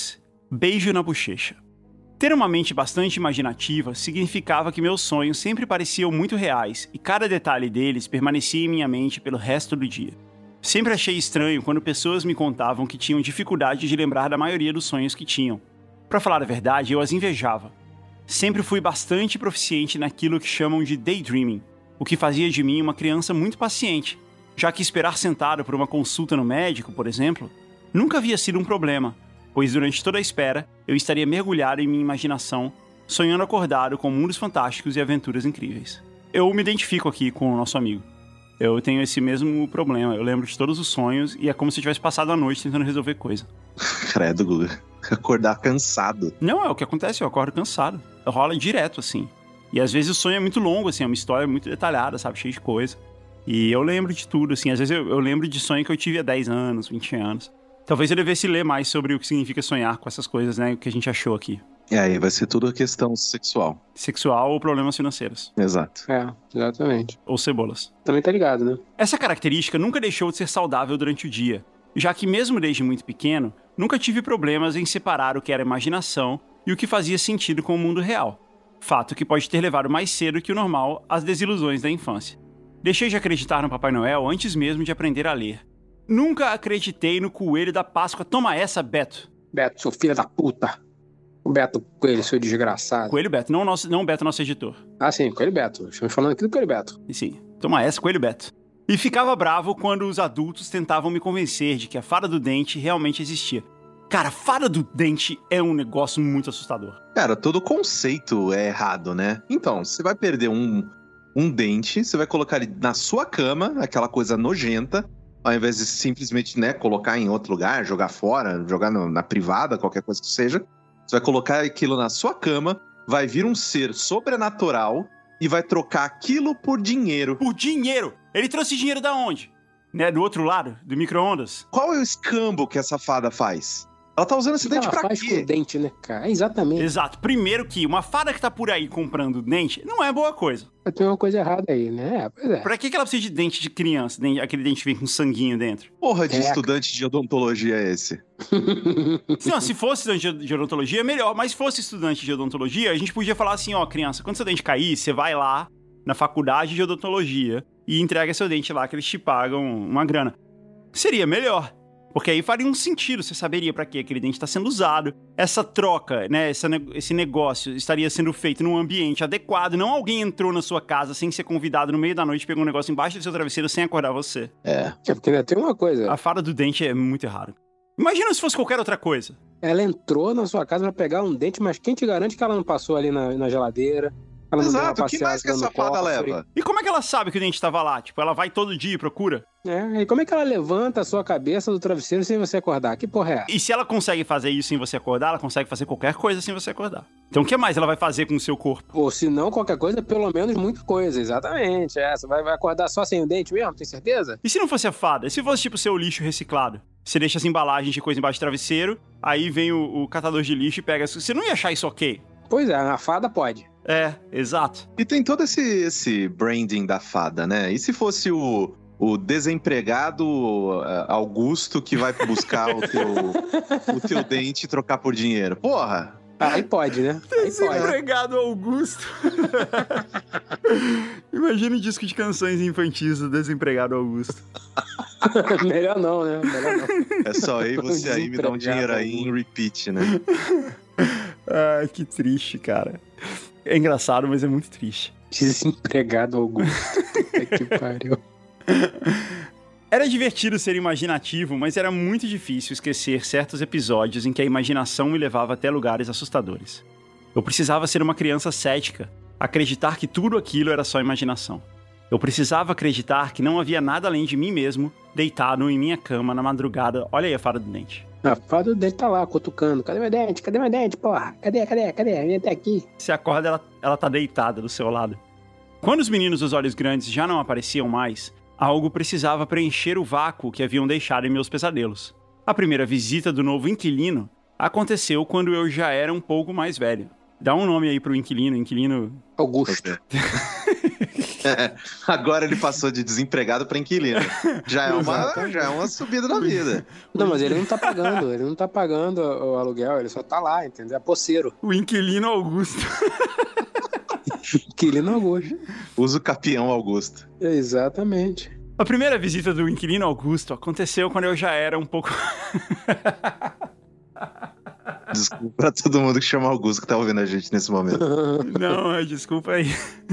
Beijo na bochecha. Ter uma mente bastante imaginativa significava que meus sonhos sempre pareciam muito reais e cada detalhe deles permanecia em minha mente pelo resto do dia. Sempre achei estranho quando pessoas me contavam que tinham dificuldade de lembrar da maioria dos sonhos que tinham. Pra falar a verdade, eu as invejava. Sempre fui bastante proficiente naquilo que chamam de daydreaming, o que fazia de mim uma criança muito paciente, já que esperar sentado por uma consulta no médico, por exemplo, nunca havia sido um problema, pois durante toda a espera eu estaria mergulhado em minha imaginação, sonhando acordado com mundos fantásticos e aventuras incríveis. Eu me identifico aqui com o nosso amigo. Eu tenho esse mesmo problema, eu lembro de todos os sonhos e é como se eu tivesse passado a noite tentando resolver coisa. Credo, Guga. Acordar cansado. Não, é o que acontece, eu acordo cansado. Rola direto, assim. E às vezes o sonho é muito longo, assim, é uma história muito detalhada, sabe, cheia de coisa. E eu lembro de tudo, assim, às vezes eu lembro de sonho que eu tive há 10 anos, 20 anos. Talvez eu devesse ler mais sobre o que significa sonhar com essas coisas, né, que a gente achou aqui. E aí vai ser tudo questão sexual. Sexual ou problemas financeiros. Exato. É, exatamente. Ou cebolas. Também tá ligado, né? Essa característica nunca deixou de ser saudável durante o dia, já que mesmo desde muito pequeno, nunca tive problemas em separar o que era imaginação e o que fazia sentido com o mundo real. Fato que pode ter levado mais cedo que o normal às desilusões da infância. Deixei de acreditar no Papai Noel antes mesmo de aprender a ler. Nunca acreditei no coelho da Páscoa. Toma essa, Beto. Beto, seu filho da puta. O Beto Coelho, seu desgraçado. Coelho Beto, não o Beto, nosso editor. Ah, sim, Coelho Beto. Estamos falando aqui do Coelho Beto. E sim, toma essa, Coelho Beto. E ficava bravo quando os adultos tentavam me convencer de que a fada do dente realmente existia. Cara, fada do dente é um negócio muito assustador. Cara, todo conceito é errado, né? Então, você vai perder um dente, você vai colocar ele na sua cama, aquela coisa nojenta, ao invés de simplesmente, né, colocar em outro lugar, jogar fora, jogar na privada, qualquer coisa que seja. Você vai colocar aquilo na sua cama, vai vir um ser sobrenatural e vai trocar aquilo por dinheiro. Por dinheiro? Ele trouxe dinheiro da onde? Né, do outro lado, do micro-ondas? Qual é o escambo que essa fada faz? Ela tá usando esse dente pra faz quê? com dente, né, cara? Exatamente. Exato. Primeiro que uma fada que tá por aí comprando dente não é boa coisa. Tem uma coisa errada aí, né? Pois é. Pra que ela precisa de dente de criança? Aquele dente que vem com sanguinho dentro? Porra de estudante de odontologia é esse? Não, se fosse estudante de odontologia, é melhor. Mas se fosse estudante de odontologia, a gente podia falar assim, ó, criança, quando seu dente cair, você vai lá na faculdade de odontologia e entrega seu dente lá, que eles te pagam uma grana. Seria melhor. Porque aí faria um sentido, você saberia pra que aquele dente está sendo usado. Essa troca, né, esse negócio estaria sendo feito num ambiente adequado. Não alguém entrou na sua casa sem ser convidado no meio da noite, pegou um negócio embaixo do seu travesseiro sem acordar você. É. Porque ainda tem uma coisa. A fada do dente é muito errado. Imagina se fosse qualquer outra coisa. Ela entrou na sua casa pra pegar um dente, mas quem te garante que ela não passou ali na geladeira? Ela não Exato, deu o que mais que essa fada leva? E como é que ela sabe que o dente estava lá? Tipo, ela vai todo dia e procura? É, e como é que ela levanta a sua cabeça do travesseiro sem você acordar? Que porra é essa? E se ela consegue fazer isso sem você acordar, ela consegue fazer qualquer coisa sem você acordar. Então o que mais ela vai fazer com o seu corpo? Ou se não, qualquer coisa, pelo menos muita coisa. Exatamente. Você vai acordar só sem o dente mesmo? Tem certeza? E se não fosse a fada? E se fosse tipo seu lixo reciclado? Você deixa as embalagens de coisa embaixo do travesseiro, aí vem o catador de lixo e pega... Você não ia achar isso ok? Pois é, a fada pode. É, exato. E tem todo esse branding da fada, né? E se fosse o desempregado Augusto que vai buscar o teu dente e trocar por dinheiro? Porra! Aí pode, né? Aí pode. Desempregado Augusto. Imagina o disco de canções infantis do Desempregado Augusto. Melhor não, né? Melhor não. É só aí você aí me dá um dinheiro aí em repeat, né? Ai, que triste, cara. É engraçado, mas é muito triste. Desempregado Augusto. Que pariu. Era divertido ser imaginativo, mas era muito difícil esquecer certos episódios em que a imaginação me levava até lugares assustadores. Eu precisava ser uma criança cética, acreditar que tudo aquilo era só imaginação. Eu precisava acreditar que não havia nada além de mim mesmo, deitado em minha cama na madrugada. Olha aí a fada do dente. A fada do dente tá lá, cutucando. Cadê meu dente? Cadê meu dente, porra? Cadê? Vem até aqui. Você acorda, ela tá deitada do seu lado. Quando os meninos dos olhos grandes já não apareciam mais, algo precisava preencher o vácuo que haviam deixado em meus pesadelos. A primeira visita do novo inquilino aconteceu quando eu já era um pouco mais velho. Dá um nome aí pro inquilino. Augusto. Agora ele passou de desempregado para inquilino. Já é uma subida na vida. Não, mas ele não tá pagando o aluguel, ele só tá lá, entendeu? É poceiro. O inquilino Augusto. Inquilino Augusto. Usa o capião Augusto. Exatamente. A primeira visita do inquilino Augusto aconteceu quando eu já era um pouco... Desculpa pra todo mundo que chama Augusto que tá ouvindo a gente nesse momento. Não, desculpa aí.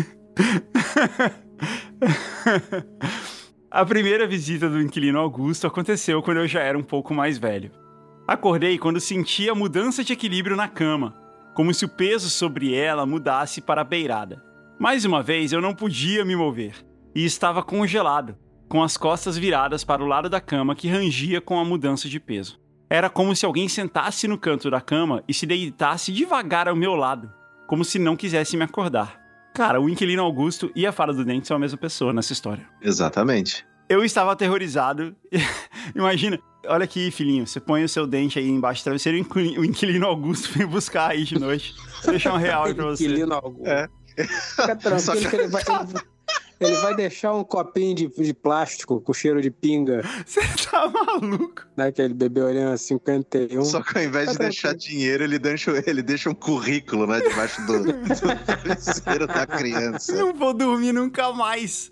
A primeira visita do inquilino Augusto aconteceu quando eu já era um pouco mais velho. Acordei quando senti a mudança de equilíbrio na cama, como se o peso sobre ela mudasse para a beirada. Mais uma vez, eu não podia me mover, e estava congelado, com as costas viradas para o lado da cama que rangia com a mudança de peso. Era como se alguém sentasse no canto da cama e se deitasse devagar ao meu lado, como se não quisesse me acordar. Cara, o inquilino Augusto e a fada do dente são a mesma pessoa nessa história. Exatamente. Eu estava aterrorizado. Imagina, olha aqui, filhinho, você põe o seu dente aí embaixo do travesseiro e o inquilino Augusto vem buscar aí de noite. Vou deixar um real aí pra você. Inquilino Augusto. Fica tranquilo que ele vai deixar um copinho de plástico com cheiro de pinga. Você tá maluco? Né, que ele bebeu ali a 51. Só que ao invés de deixar dinheiro, ele deixa um currículo, né, debaixo do travesseiro da criança. Não vou dormir nunca mais.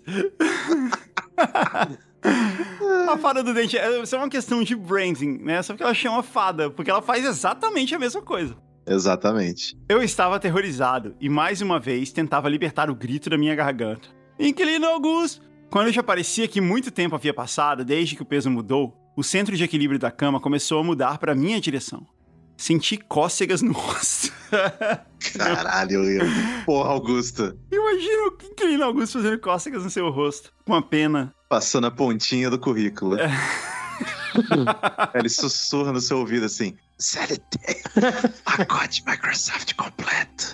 A fada do dente, isso é uma questão de branding, né? Só que ela chama fada, porque ela faz exatamente a mesma coisa. Exatamente. Eu estava aterrorizado e mais uma vez tentava libertar o grito da minha garganta. Inquilino Augusto! Quando já parecia que muito tempo havia passado desde que o peso mudou, o centro de equilíbrio da cama começou a mudar para minha direção. Senti cócegas no rosto. Caralho, porra, Augusto. Imagina o inquilino Augusto fazendo cócegas no seu rosto, com a pena. Passando a pontinha do currículo. Ele sussurra no seu ouvido assim: Salute, pacote Microsoft completo.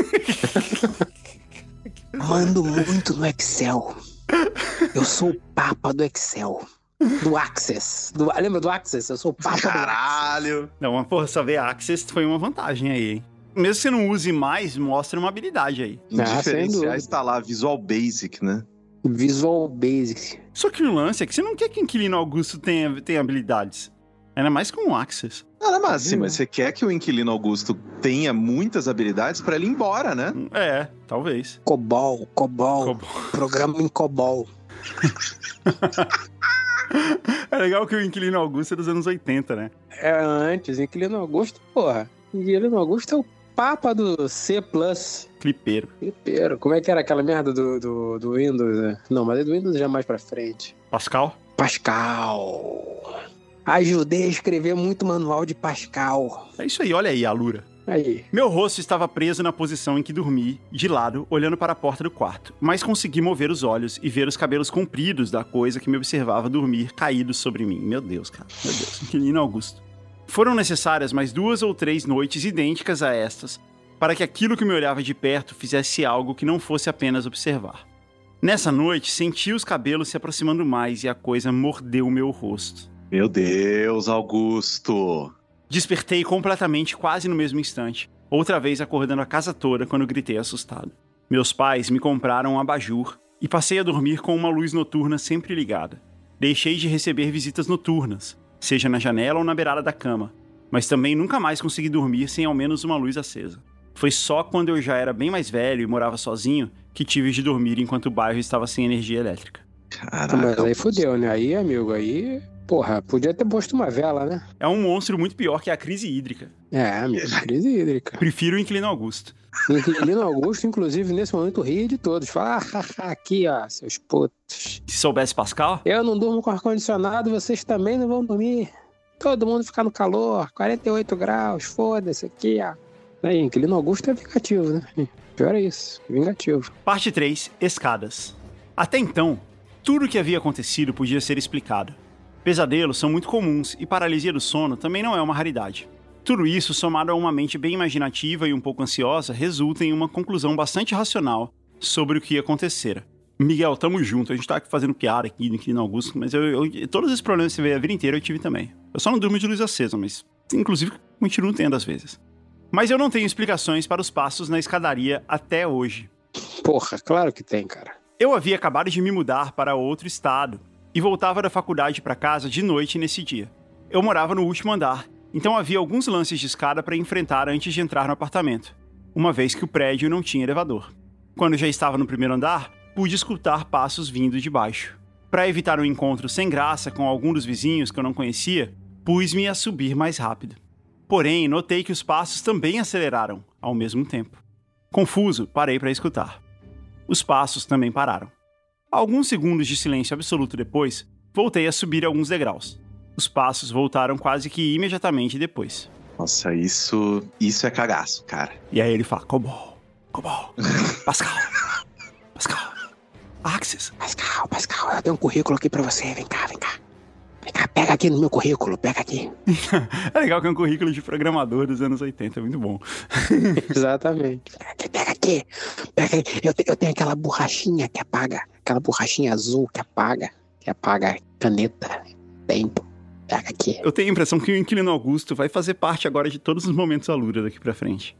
Mando muito no Excel. Eu sou o papa do Excel. Do Access. Lembra do Access? Eu sou o papa do Access. Caralho. Não, mas porra, só ver Access foi uma vantagem aí, hein? Mesmo que você não use mais, mostra uma habilidade aí. Em diferenciais tá lá, Visual Basic, né? Visual Basic. Só que o lance é que você não quer que o inquilino Augusto tenha habilidades. Ainda mais com o Access. Mas você quer que o inquilino Augusto tenha muitas habilidades pra ele ir embora, né? É, talvez. COBOL. Programa em COBOL. É legal que o inquilino Augusto é dos anos 80, né? É antes, inquilino Augusto, porra. Inquilino Augusto é o papa do C++. Clipeiro. Como é que era aquela merda do Windows? Né? Não, mas é do Windows já mais pra frente. Pascal. Ajudei a escrever muito manual de Pascal. É isso aí, olha aí a Lura. Aí. Meu rosto estava preso na posição em que dormi, de lado, olhando para a porta do quarto, mas consegui mover os olhos e ver os cabelos compridos da coisa que me observava dormir caídos sobre mim. Meu Deus, cara. Meu Deus. Inquilino Augusto. Foram necessárias mais 2 ou 3 noites idênticas a estas para que aquilo que me olhava de perto fizesse algo que não fosse apenas observar. Nessa noite, senti os cabelos se aproximando mais e a coisa mordeu meu rosto. Meu Deus, Augusto! Despertei completamente quase no mesmo instante, outra vez acordando a casa toda quando gritei assustado. Meus pais me compraram um abajur e passei a dormir com uma luz noturna sempre ligada. Deixei de receber visitas noturnas, seja na janela ou na beirada da cama, mas também nunca mais consegui dormir sem ao menos uma luz acesa. Foi só quando eu já era bem mais velho e morava sozinho que tive de dormir enquanto o bairro estava sem energia elétrica. Caraca, mas aí fudeu, né? Aí, amigo, aí... Porra, podia ter posto uma vela, né? É um monstro muito pior que a crise hídrica. É, amigo, crise hídrica. Prefiro o inquilino Augusto. O inquilino Augusto, inclusive, nesse momento ri de todos. Fala, aqui, ó, seus putos. Se soubesse Pascal? Eu não durmo com ar-condicionado, vocês também não vão dormir. Todo mundo fica no calor, 48 graus, foda-se aqui, ó. Aí, inquilino Augusto é vingativo, né? Pior é isso, vingativo. Parte 3, escadas. Até então, tudo o que havia acontecido podia ser explicado. Pesadelos são muito comuns e paralisia do sono também não é uma raridade. Tudo isso, somado a uma mente bem imaginativa e um pouco ansiosa, resulta em uma conclusão bastante racional sobre o que acontecera. Miguel, tamo junto, a gente tá fazendo piada aqui no Inquilino Augusto, mas todos esses problemas que você vê a vida inteira eu tive também. Eu só não durmo de luz acesa, mas inclusive continuo tendo às vezes. Mas eu não tenho explicações para os passos na escadaria até hoje. Porra, claro que tem, cara. Eu havia acabado de me mudar para outro estado e voltava da faculdade para casa de noite nesse dia. Eu morava no último andar, então havia alguns lances de escada para enfrentar antes de entrar no apartamento, uma vez que o prédio não tinha elevador. Quando já estava no primeiro andar, pude escutar passos vindo de baixo. Para evitar um encontro sem graça com algum dos vizinhos que eu não conhecia, pus-me a subir mais rápido. Porém, notei que os passos também aceleraram, ao mesmo tempo. Confuso, parei para escutar. Os passos também pararam. Alguns segundos de silêncio absoluto depois, voltei a subir alguns degraus. Os passos voltaram quase que imediatamente depois. Nossa, isso é cagaço, cara. E aí ele fala, Cobol, Pascal, Axis. Pascal, eu tenho um currículo aqui pra você, vem cá. Pega aqui no meu currículo, pega aqui. É legal que é um currículo de programador dos anos 80, é muito bom. Exatamente. Pega aqui. Eu tenho aquela borrachinha que apaga, aquela borrachinha azul que apaga caneta, tempo. Pega aqui. Eu tenho a impressão que o Inquilino Augusto vai fazer parte agora de todos os momentos Alura daqui pra frente.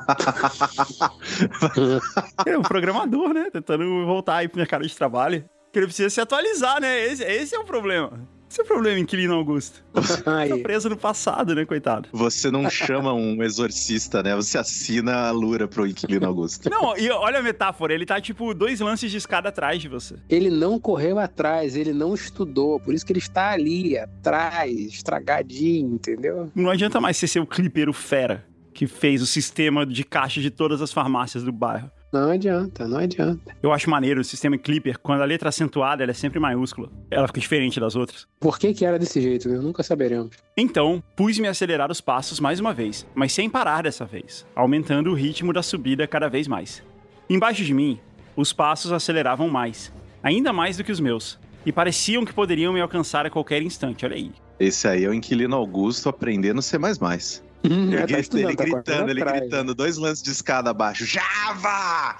Ele é um programador, né? Tentando voltar aí pro mercado de trabalho. Que ele precisa se atualizar, né? Esse é o problema. Esse é o problema, Inquilino Augusto. Tá preso no passado, né, coitado? Você não chama um exorcista, né? Você assina a Lura pro Inquilino Augusto. Não, e olha a metáfora, ele tá tipo 2 lances de escada atrás de você. Ele não correu atrás, ele não estudou, por isso que ele está ali, atrás, estragadinho, entendeu? Não adianta mais você ser o clipeiro fera que fez o sistema de caixa de todas as farmácias do bairro. Não adianta. Eu acho maneiro o sistema Clipper, quando a letra acentuada ela é sempre maiúscula. Ela fica diferente das outras. Por que era desse jeito, né? Nunca saberemos. Então, pus-me a acelerar os passos mais uma vez, mas sem parar dessa vez, aumentando o ritmo da subida cada vez mais. Embaixo de mim, os passos aceleravam mais, ainda mais do que os meus, e pareciam que poderiam me alcançar a qualquer instante, olha aí. Esse aí é o Inquilino Augusto aprendendo C++. Ele gritando, 2 lances de escada abaixo. Java!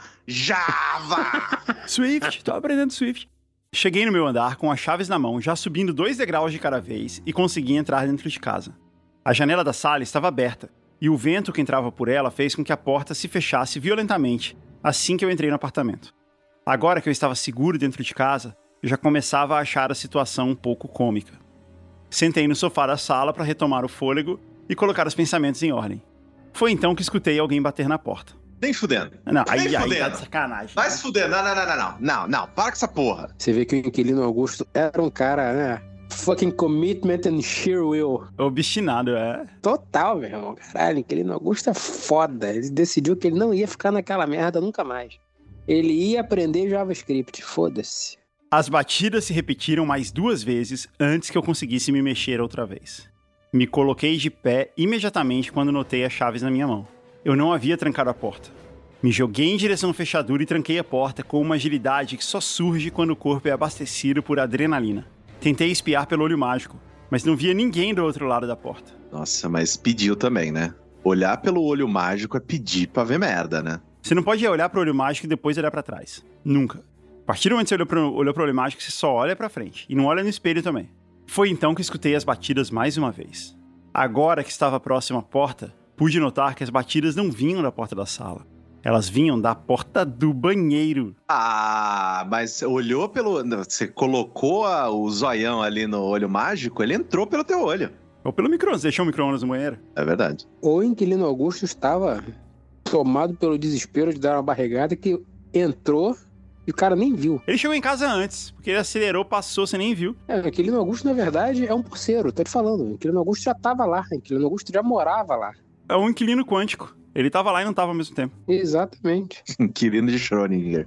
Swift, tô aprendendo Swift. Cheguei no meu andar com as chaves na mão, já subindo 2 degraus de cada vez e consegui entrar dentro de casa. A janela da sala estava aberta e o vento que entrava por ela fez com que a porta se fechasse violentamente assim que eu entrei no apartamento. Agora que eu estava seguro dentro de casa, eu já começava a achar a situação um pouco cômica. Sentei no sofá da sala para retomar o fôlego e colocar os pensamentos em ordem. Foi então que escutei alguém bater na porta. Nem fudendo. Não, aí tá de sacanagem. Vai se fudendo. Não. Para com essa porra. Você vê que o Inquilino Augusto era um cara, né? Fucking commitment and sheer will. Obstinado, é. Total, meu irmão. Caralho, o Inquilino Augusto é foda. Ele decidiu que ele não ia ficar naquela merda nunca mais. Ele ia aprender JavaScript. Foda-se. As batidas se repetiram mais 2 vezes antes que eu conseguisse me mexer outra vez. Me coloquei de pé imediatamente quando notei as chaves na minha mão. Eu não havia trancado a porta. Me joguei em direção à fechadura e tranquei a porta com uma agilidade que só surge quando o corpo é abastecido por adrenalina. Tentei espiar pelo olho mágico, mas não via ninguém do outro lado da porta. Nossa, mas pediu também, né? Olhar pelo olho mágico é pedir pra ver merda, né? Você não pode olhar pro olho mágico e depois olhar pra trás. Nunca. A partir do momento que você olhou pro olho mágico, você só olha pra frente. E não olha no espelho também. Foi então que escutei as batidas mais uma vez. Agora que estava próximo à porta, pude notar que as batidas não vinham da porta da sala. Elas vinham da porta do banheiro. Ah, mas você olhou pelo... Você colocou o zoião ali no olho mágico, ele entrou pelo teu olho. Ou pelo micro-ondas, deixou o micro-ondas no banheiro. É verdade. O Inquilino Augusto estava tomado pelo desespero de dar uma barrigada que entrou... E o cara nem viu. Ele chegou em casa antes, porque ele acelerou, passou, você nem viu. O Inquilino Augusto, na verdade, é um pulseiro, tô te falando. O Inquilino Augusto já tava lá, o Inquilino Augusto já morava lá. É um inquilino quântico. Ele tava lá e não tava ao mesmo tempo. Exatamente. Inquilino de Schrödinger.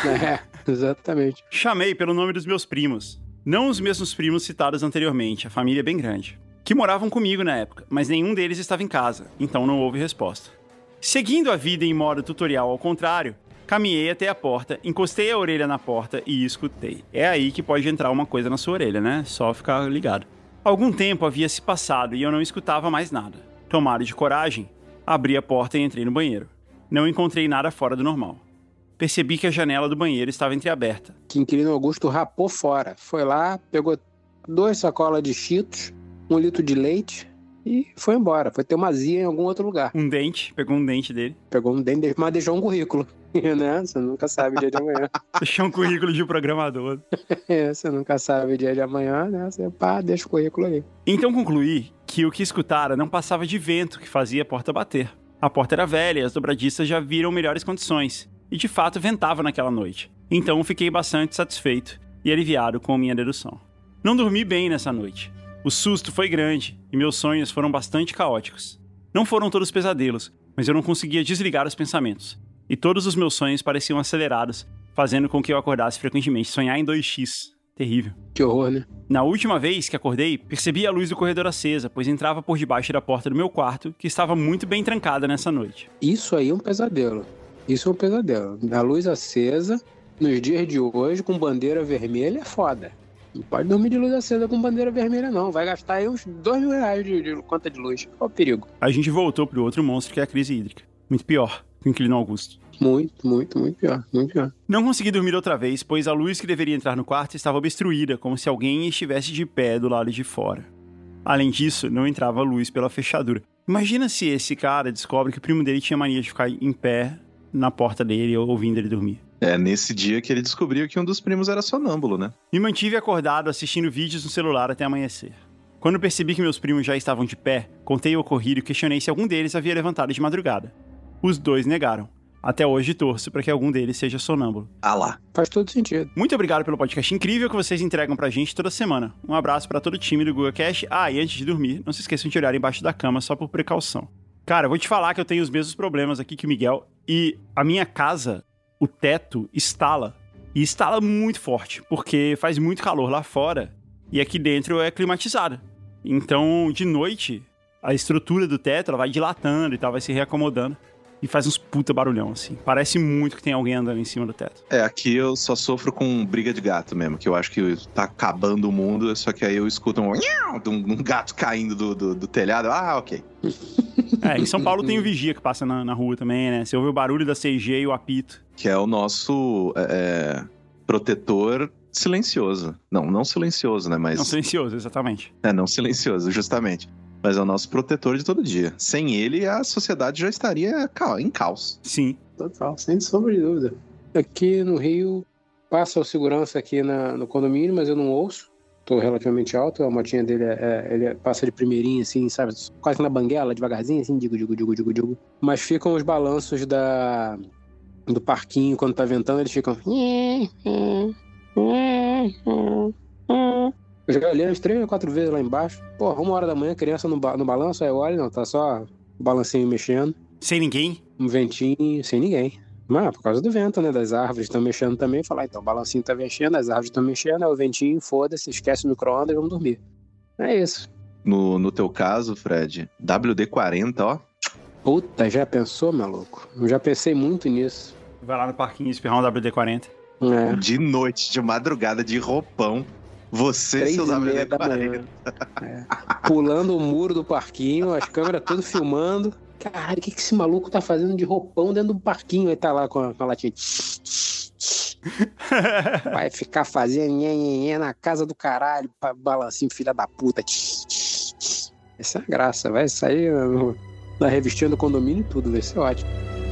Exatamente. Chamei pelo nome dos meus primos. Não os mesmos primos citados anteriormente, a família é bem grande. Que moravam comigo na época, mas nenhum deles estava em casa, então não houve resposta. Seguindo a vida em modo tutorial ao contrário, caminhei até a porta, encostei a orelha na porta e escutei. É aí que pode entrar uma coisa na sua orelha, né? Só ficar ligado. Algum tempo havia se passado e eu não escutava mais nada. Tomado de coragem, abri a porta e entrei no banheiro. Não encontrei nada fora do normal. Percebi que a janela do banheiro estava entreaberta. Que Inquilino Augusto rapou fora. Foi lá, pegou 2 sacolas de Cheetos, 1 litro de leite e foi embora. Foi ter uma azia em algum outro lugar. Um dente, pegou um dente dele. Pegou um dente, mas deixou um currículo. Né? Você nunca sabe o dia de amanhã. Deixar um currículo de programador. Você nunca sabe o dia de amanhã, né? Você deixa o currículo ali. Então concluí que o que escutara não passava de vento que fazia a porta bater. A porta era velha e as dobradiças já viram melhores condições. E de fato ventava naquela noite. Então fiquei bastante satisfeito e aliviado com minha dedução. Não dormi bem nessa noite. O susto foi grande e meus sonhos foram bastante caóticos. Não foram todos pesadelos, mas eu não conseguia desligar os pensamentos. E todos os meus sonhos pareciam acelerados, fazendo com que eu acordasse frequentemente. Sonhar em 2x. Terrível. Que horror, né? Na última vez que acordei, percebi a luz do corredor acesa, pois entrava por debaixo da porta do meu quarto, que estava muito bem trancada nessa noite. Isso aí é um pesadelo. Isso é um pesadelo. A luz acesa, nos dias de hoje, com bandeira vermelha, é foda. Não pode dormir de luz acesa com bandeira vermelha, não. Vai gastar aí uns R$2.000 de conta de luz. Qual o perigo? A gente voltou pro outro monstro, que é a crise hídrica. Muito pior que o Inquilino Augusto. Muito, muito, muito pior. Muito pior. Não consegui dormir outra vez, pois a luz que deveria entrar no quarto estava obstruída, como se alguém estivesse de pé do lado de fora. Além disso, não entrava luz pela fechadura. Imagina se esse cara descobre que o primo dele tinha mania de ficar em pé na porta dele, ouvindo ele dormir. É nesse dia que ele descobriu que um dos primos era sonâmbulo, né? Me mantive acordado assistindo vídeos no celular até amanhecer. Quando percebi que meus primos já estavam de pé, contei o ocorrido e questionei se algum deles havia levantado de madrugada. Os dois negaram. Até hoje torço para que algum deles seja sonâmbulo. Ah lá. Faz todo sentido. Muito obrigado pelo podcast incrível que vocês entregam pra gente toda semana. Um abraço pra todo o time do GugaCast. E antes de dormir, não se esqueçam de olhar embaixo da cama só por precaução. Cara, eu vou te falar que eu tenho os mesmos problemas aqui que o Miguel. E a minha casa, o teto estala. E estala muito forte, porque faz muito calor lá fora. E aqui dentro é climatizado. Então, de noite, a estrutura do teto ela vai dilatando e tal, vai se reacomodando. E faz uns puta barulhão, assim. Parece muito que tem alguém andando em cima do teto. Aqui eu só sofro com briga de gato mesmo, que eu acho que tá acabando o mundo, só que aí eu escuto um gato caindo do telhado. Ok. Em São Paulo tem o vigia que passa na rua também, né? Você ouve o barulho da CG e o apito. Que é o nosso protetor silencioso. Não silencioso, né? Mas... Não silencioso, exatamente. Não silencioso, justamente. Mas é o nosso protetor de todo dia. Sem ele, a sociedade já estaria em caos. Sim. Total, sem sombra de dúvida. Aqui no Rio, passa o segurança aqui no condomínio, mas eu não ouço. Tô relativamente alto, a motinha dele ele passa de primeirinho, assim, sabe? Quase na banguela, devagarzinho, assim, digo. Mas ficam os balanços do parquinho, quando tá ventando, eles ficam... Eu já olhei umas 3 ou 4 vezes lá embaixo. 1h da manhã, criança no balanço, aí eu olho, não, tá só o balancinho mexendo. Sem ninguém? Um ventinho, sem ninguém. Mas por causa do vento, né? Das árvores estão mexendo também. Falar, então, o balancinho tá mexendo, as árvores estão mexendo, é o ventinho, foda-se, esquece o micro-ondas e vamos dormir. É isso. No teu caso, Fred, WD-40, ó. Puta, já pensou, maluco? Eu já pensei muito nisso. Vai lá no parquinho espirrar um WD-40. De noite, de madrugada, de roupão. Você e seus WD-40. Pulando o muro do parquinho, as câmeras todas filmando. Caralho, o que esse maluco tá fazendo de roupão dentro do parquinho? Aí tá lá com a latinha. Vai ficar fazendo nhenhenhen na casa do caralho, balancinho, filha da puta. Essa é a graça, vai sair na revistinha do condomínio e tudo, vai ser ótimo.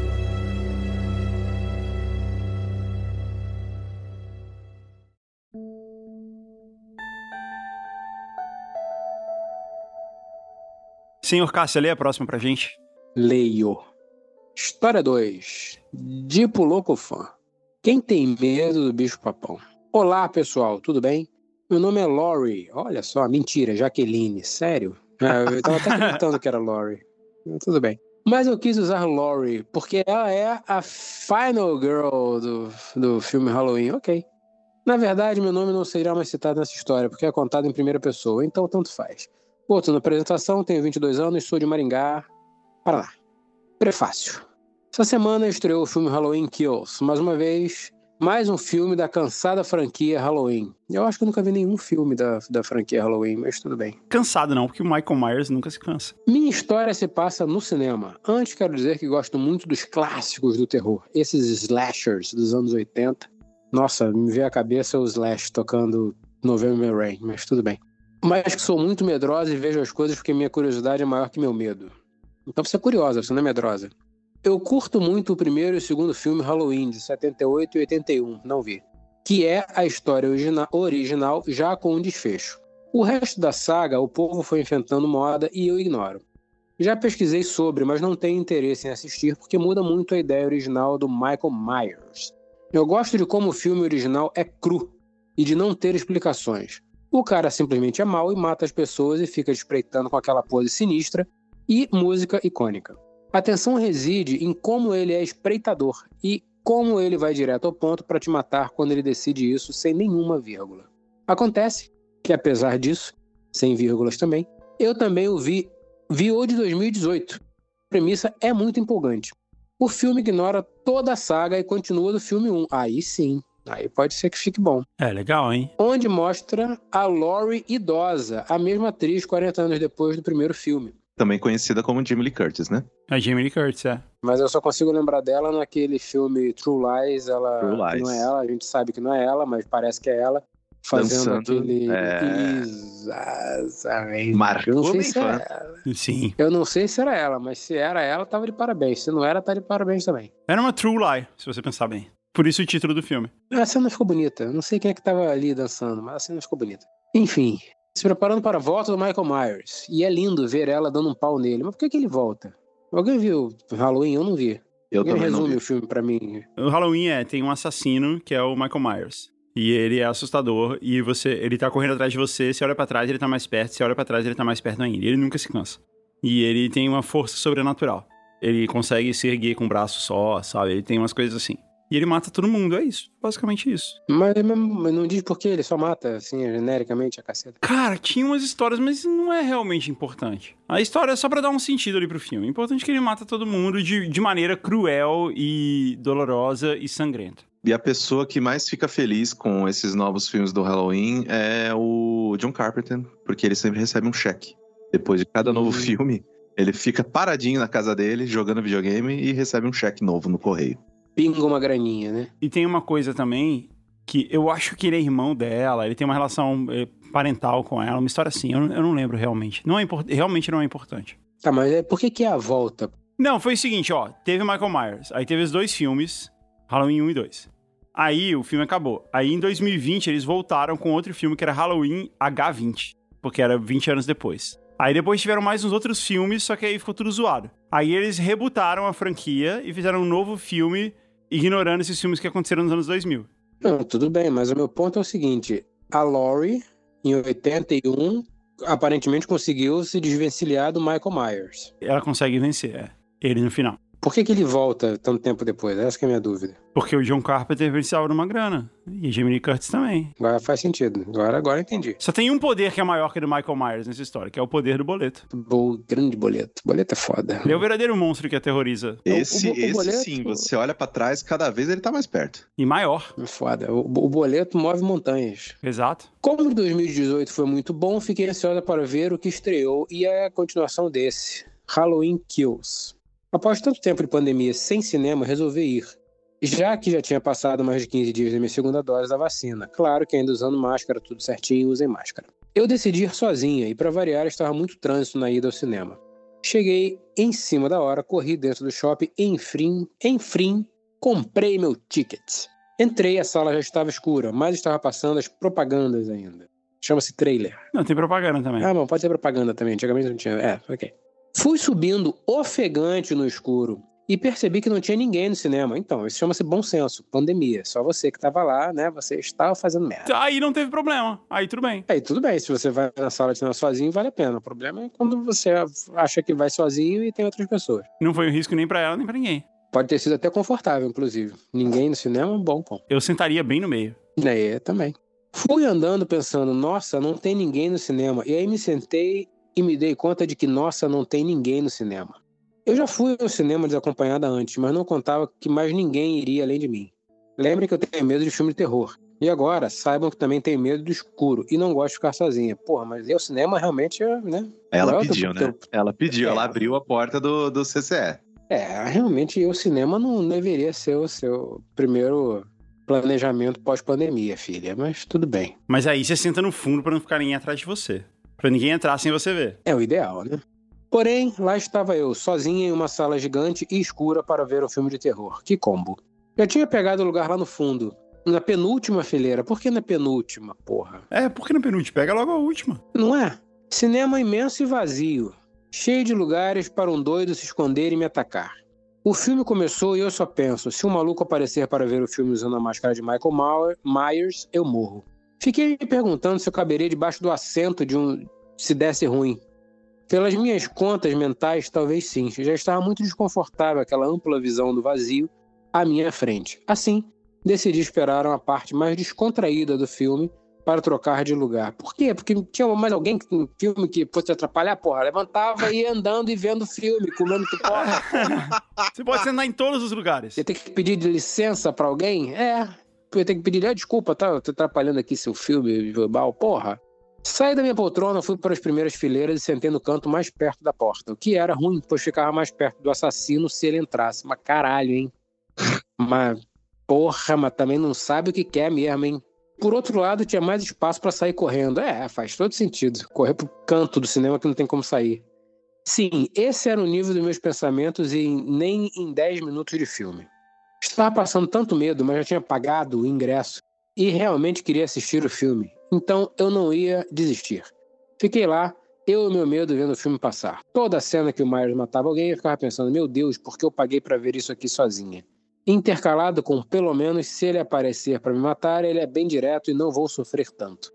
Senhor Cássio, lê a próxima pra gente. Leio. História 2. Dipo Louco Fã. Quem tem medo do bicho-papão? Olá, pessoal, tudo bem? Meu nome é Lori. Olha só, mentira, Jaqueline. Sério? Eu tava até acreditando que era Lori. Tudo bem. Mas eu quis usar Lori porque ela é a final girl do filme Halloween. Ok. Na verdade, meu nome não será mais citado nessa história porque é contado em primeira pessoa, então tanto faz. Outro na apresentação, tenho 22 anos, sou de Maringá, Paraná. Prefácio. Essa semana estreou o filme Halloween Kills. Mais um filme da cansada franquia Halloween. Eu acho que eu nunca vi nenhum filme da franquia Halloween, mas tudo bem. Cansado não, porque o Michael Myers nunca se cansa. Minha história se passa no cinema. Antes quero dizer que gosto muito dos clássicos do terror. Esses slashers dos anos 80. Nossa, me veio à cabeça o Slash tocando November Rain, mas tudo bem. Mas que sou muito medrosa e vejo as coisas porque minha curiosidade é maior que meu medo. Então você é curiosa, você não é medrosa. Eu curto muito o primeiro e o segundo filme Halloween, de 78 e 81, não vi. Que é a história original já com um desfecho. O resto da saga, o povo foi inventando moda e eu ignoro. Já pesquisei sobre, mas não tenho interesse em assistir porque muda muito a ideia original do Michael Myers. Eu gosto de como o filme original é cru e de não ter explicações. O cara simplesmente é mau e mata as pessoas e fica espreitando com aquela pose sinistra e música icônica. A tensão reside em como ele é espreitador e como ele vai direto ao ponto para te matar quando ele decide isso sem nenhuma vírgula. Acontece que, apesar disso, sem vírgulas também, eu também o vi o de 2018. A premissa é muito empolgante. O filme ignora toda a saga e continua do filme 1. Aí sim, aí pode ser que fique bom. É, legal, hein? Onde mostra a Laurie idosa, a mesma atriz 40 anos depois do primeiro filme. Também conhecida como Jamie Lee Curtis, né? A Jamie Lee Curtis, é. Mas eu só consigo lembrar dela naquele filme True Lies. True Lies. Não é ela, a gente sabe que não é ela, mas parece que é ela. Fazendo Dançando, aquele... Exatamente. Marcou Eu não sei minha se é infância. ela. Sim. Eu não sei se era ela, mas se era ela, tava de parabéns. Se não era, tá de parabéns também. Era uma True Lie, se você pensar bem. Por isso o título do filme. A cena ficou bonita. Eu não sei quem é que tava ali dançando, mas a cena ficou bonita. Enfim, se preparando para a volta do Michael Myers. E é lindo ver ela dando um pau nele. Mas por que ele volta? Alguém viu Halloween? Eu não vi. Eu Alguém também não resume vi. o filme pra mim. O Halloween tem um assassino, que é o Michael Myers. E ele é assustador, e ele tá correndo atrás de você, você olha pra trás, ele tá mais perto, você olha pra trás, ele tá mais perto ainda. E ele nunca se cansa. E ele tem uma força sobrenatural. Ele consegue se erguer com o braço só, sabe? Ele tem umas coisas assim. E ele mata todo mundo, é isso. Basicamente isso. Mas não diz por que ele só mata, assim, genericamente, a caceta. Cara, tinha umas histórias, mas não é realmente importante. A história é só pra dar um sentido ali pro filme. O importante é que ele mata todo mundo de maneira cruel e dolorosa e sangrenta. E a pessoa que mais fica feliz com esses novos filmes do Halloween é o John Carpenter, porque ele sempre recebe um cheque. Depois de cada novo filme, ele fica paradinho na casa dele, jogando videogame e recebe um cheque novo no correio. Pinga uma graninha, né? E tem uma coisa também, que eu acho que ele é irmão dela, ele tem uma relação parental com ela, uma história assim, eu não lembro realmente. Realmente não é importante. Tá, mas por que é a volta? Não, foi o seguinte, ó, teve Michael Myers, aí teve os 2 filmes, Halloween 1 e 2. Aí o filme acabou. Aí em 2020 eles voltaram com outro filme que era Halloween H20, porque era 20 anos depois. Aí depois tiveram mais uns outros filmes, só que aí ficou tudo zoado. Aí eles rebootaram a franquia e fizeram um novo filme ignorando esses filmes que aconteceram nos anos 2000. Não, tudo bem, mas o meu ponto é o seguinte. A Laurie, em 81, aparentemente conseguiu se desvencilhar do Michael Myers. Ela consegue vencer, ele no final. Por que ele volta tanto tempo depois? Essa que é a minha dúvida. Porque o John Carpenter precisava de uma grana. E a Jamie Lee Curtis também. Agora faz sentido. Agora eu entendi. Só tem um poder que é maior que o do Michael Myers nessa história, que é o poder do boleto. Grande boleto. Boleto é foda. Ele é o verdadeiro monstro que aterroriza. Esse boleto... sim, você olha pra trás, cada vez ele tá mais perto. E maior. É foda. O boleto move montanhas. Exato. Como 2018 foi muito bom, fiquei ansiosa para ver o que estreou e a continuação desse. Halloween Kills. Após tanto tempo de pandemia sem cinema, resolvi ir. Já que já tinha passado mais de 15 dias da minha segunda dose da vacina. Claro que ainda usando máscara, tudo certinho, usem máscara. Eu decidi ir sozinha e, para variar, estava muito trânsito na ida ao cinema. Cheguei em cima da hora, corri dentro do shopping, enfim, comprei meu ticket. Entrei, a sala já estava escura, mas estava passando as propagandas ainda. Chama-se trailer. Não, tem propaganda também. Ah, bom, pode ser propaganda também. Antigamente não tinha. Ok. Fui subindo ofegante no escuro e percebi que não tinha ninguém no cinema. Então, isso chama-se bom senso, pandemia. Só você que estava lá, né? Você estava fazendo merda. Aí não teve problema. Aí tudo bem. Aí tudo bem, se você vai na sala de cinema sozinho, vale a pena. O problema é quando você acha que vai sozinho e tem outras pessoas. Não foi um risco nem pra ela, nem pra ninguém. Pode ter sido até confortável, inclusive. Ninguém no cinema, bom. Eu sentaria bem no meio. Também. Fui andando pensando, nossa, não tem ninguém no cinema. E aí me sentei e me dei conta de que, nossa, não tem ninguém no cinema. Eu já fui ao cinema desacompanhada antes, mas não contava que mais ninguém iria além de mim. Lembrem que eu tenho medo de filme de terror. E agora, saibam que também tenho medo do escuro e não gosto de ficar sozinha. Porra, mas ir ao cinema realmente, né? Ela pediu, né? Ela pediu, ela abriu a porta do CCE. Realmente ir ao cinema não deveria ser o seu primeiro planejamento pós-pandemia, filha, mas tudo bem. Mas aí você senta no fundo pra não ficar ninguém atrás de você. Pra ninguém entrar sem você ver. É o ideal, né? Porém, lá estava eu, sozinha em uma sala gigante e escura para ver um filme de terror. Que combo. Eu tinha pegado o lugar lá no fundo, na penúltima fileira. Por que na penúltima, porra? Por que na penúltima? Pega logo a última. Não é? Cinema imenso e vazio, cheio de lugares para um doido se esconder e me atacar. O filme começou e eu só penso, se um maluco aparecer para ver o filme usando a máscara de Michael Myers, eu morro. Fiquei me perguntando se eu caberia debaixo do assento se desse ruim. Pelas minhas contas mentais, talvez sim. Já estava muito desconfortável aquela ampla visão do vazio à minha frente. Assim, decidi esperar uma parte mais descontraída do filme para trocar de lugar. Por quê? Porque tinha mais alguém no filme que fosse atrapalhar, porra. Levantava e ia andando e vendo filme, comendo pipoca. Você pode sentar em todos os lugares. Você tem que pedir licença para alguém? Eu tenho que pedir, desculpa, tá? Eu tô atrapalhando aqui seu filme verbal, porra. Saí da minha poltrona, fui para as primeiras fileiras e sentei no canto mais perto da porta. O que era ruim, pois ficava mais perto do assassino se ele entrasse. Mas caralho, hein? Mas, porra, mas também não sabe o que quer mesmo, hein? Por outro lado, tinha mais espaço para sair correndo. Faz todo sentido. Correr pro canto do cinema que não tem como sair. Sim, esse era o nível dos meus pensamentos e nem em 10 minutos de filme. Estava passando tanto medo, mas já tinha pagado o ingresso e realmente queria assistir o filme. Então eu não ia desistir. Fiquei lá, eu e meu medo vendo o filme passar. Toda a cena que o Myers matava alguém, eu ficava pensando, meu Deus, por que eu paguei para ver isso aqui sozinha? Intercalado com, pelo menos, se ele aparecer para me matar, ele é bem direto e não vou sofrer tanto.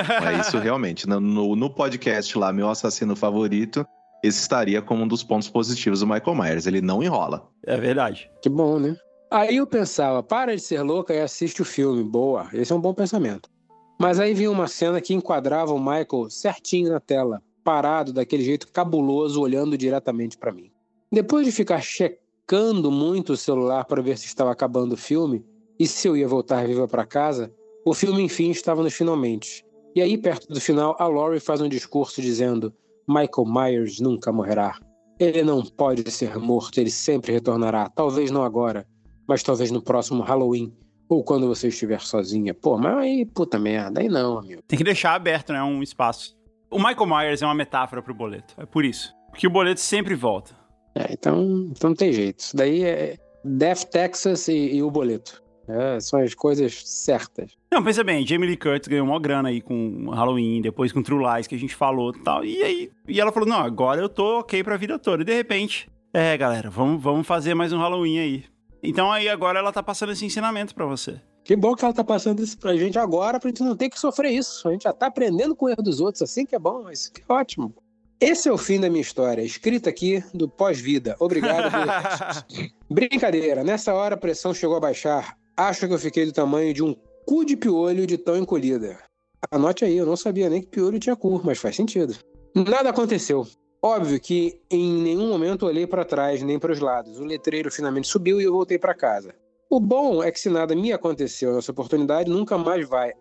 É isso realmente. No podcast lá, Meu Assassino Favorito, esse estaria como um dos pontos positivos do Michael Myers. Ele não enrola. É verdade. Que bom, né? Aí eu pensava, para de ser louca e assiste o filme. Boa, esse é um bom pensamento. Mas aí vinha uma cena que enquadrava o Michael certinho na tela, parado daquele jeito cabuloso, olhando diretamente para mim. Depois de ficar checando muito o celular para ver se estava acabando o filme e se eu ia voltar viva para casa, o filme enfim estava nos finalmente. E aí, perto do final, a Laurie faz um discurso dizendo: Michael Myers nunca morrerá. Ele não pode ser morto, ele sempre retornará. Talvez não agora, mas talvez no próximo Halloween. Ou quando você estiver sozinha. Pô, mas aí, puta merda, aí não, amigo. Tem que deixar aberto, né, um espaço. O Michael Myers é uma metáfora pro boleto. É por isso. Porque o boleto sempre volta. Então não tem jeito. Isso daí é Death, Texas e o boleto. São as coisas certas. Não, pensa bem, Jamie Lee Curtis ganhou uma grana aí com Halloween, depois com True Lies, que a gente falou e tal. E ela falou, não, agora eu tô ok pra vida toda. E de repente, galera, vamos fazer mais um Halloween aí. Então aí agora ela tá passando esse ensinamento pra você. Que bom que ela tá passando isso pra gente agora, pra gente não ter que sofrer isso. A gente já tá aprendendo com o erro dos outros, assim que é bom, isso que é ótimo. Esse é o fim da minha história, escrita aqui do pós-vida. Obrigado pelo Brincadeira, nessa hora a pressão chegou a baixar. Acho que eu fiquei do tamanho de um cu de piolho de tão encolhida. Anote aí, eu não sabia nem que piolho tinha cu, mas faz sentido. Nada aconteceu. Óbvio que em nenhum momento olhei para trás nem para os lados. O letreiro finalmente subiu e eu voltei para casa. O bom é que se nada me aconteceu nessa oportunidade, nunca mais vai.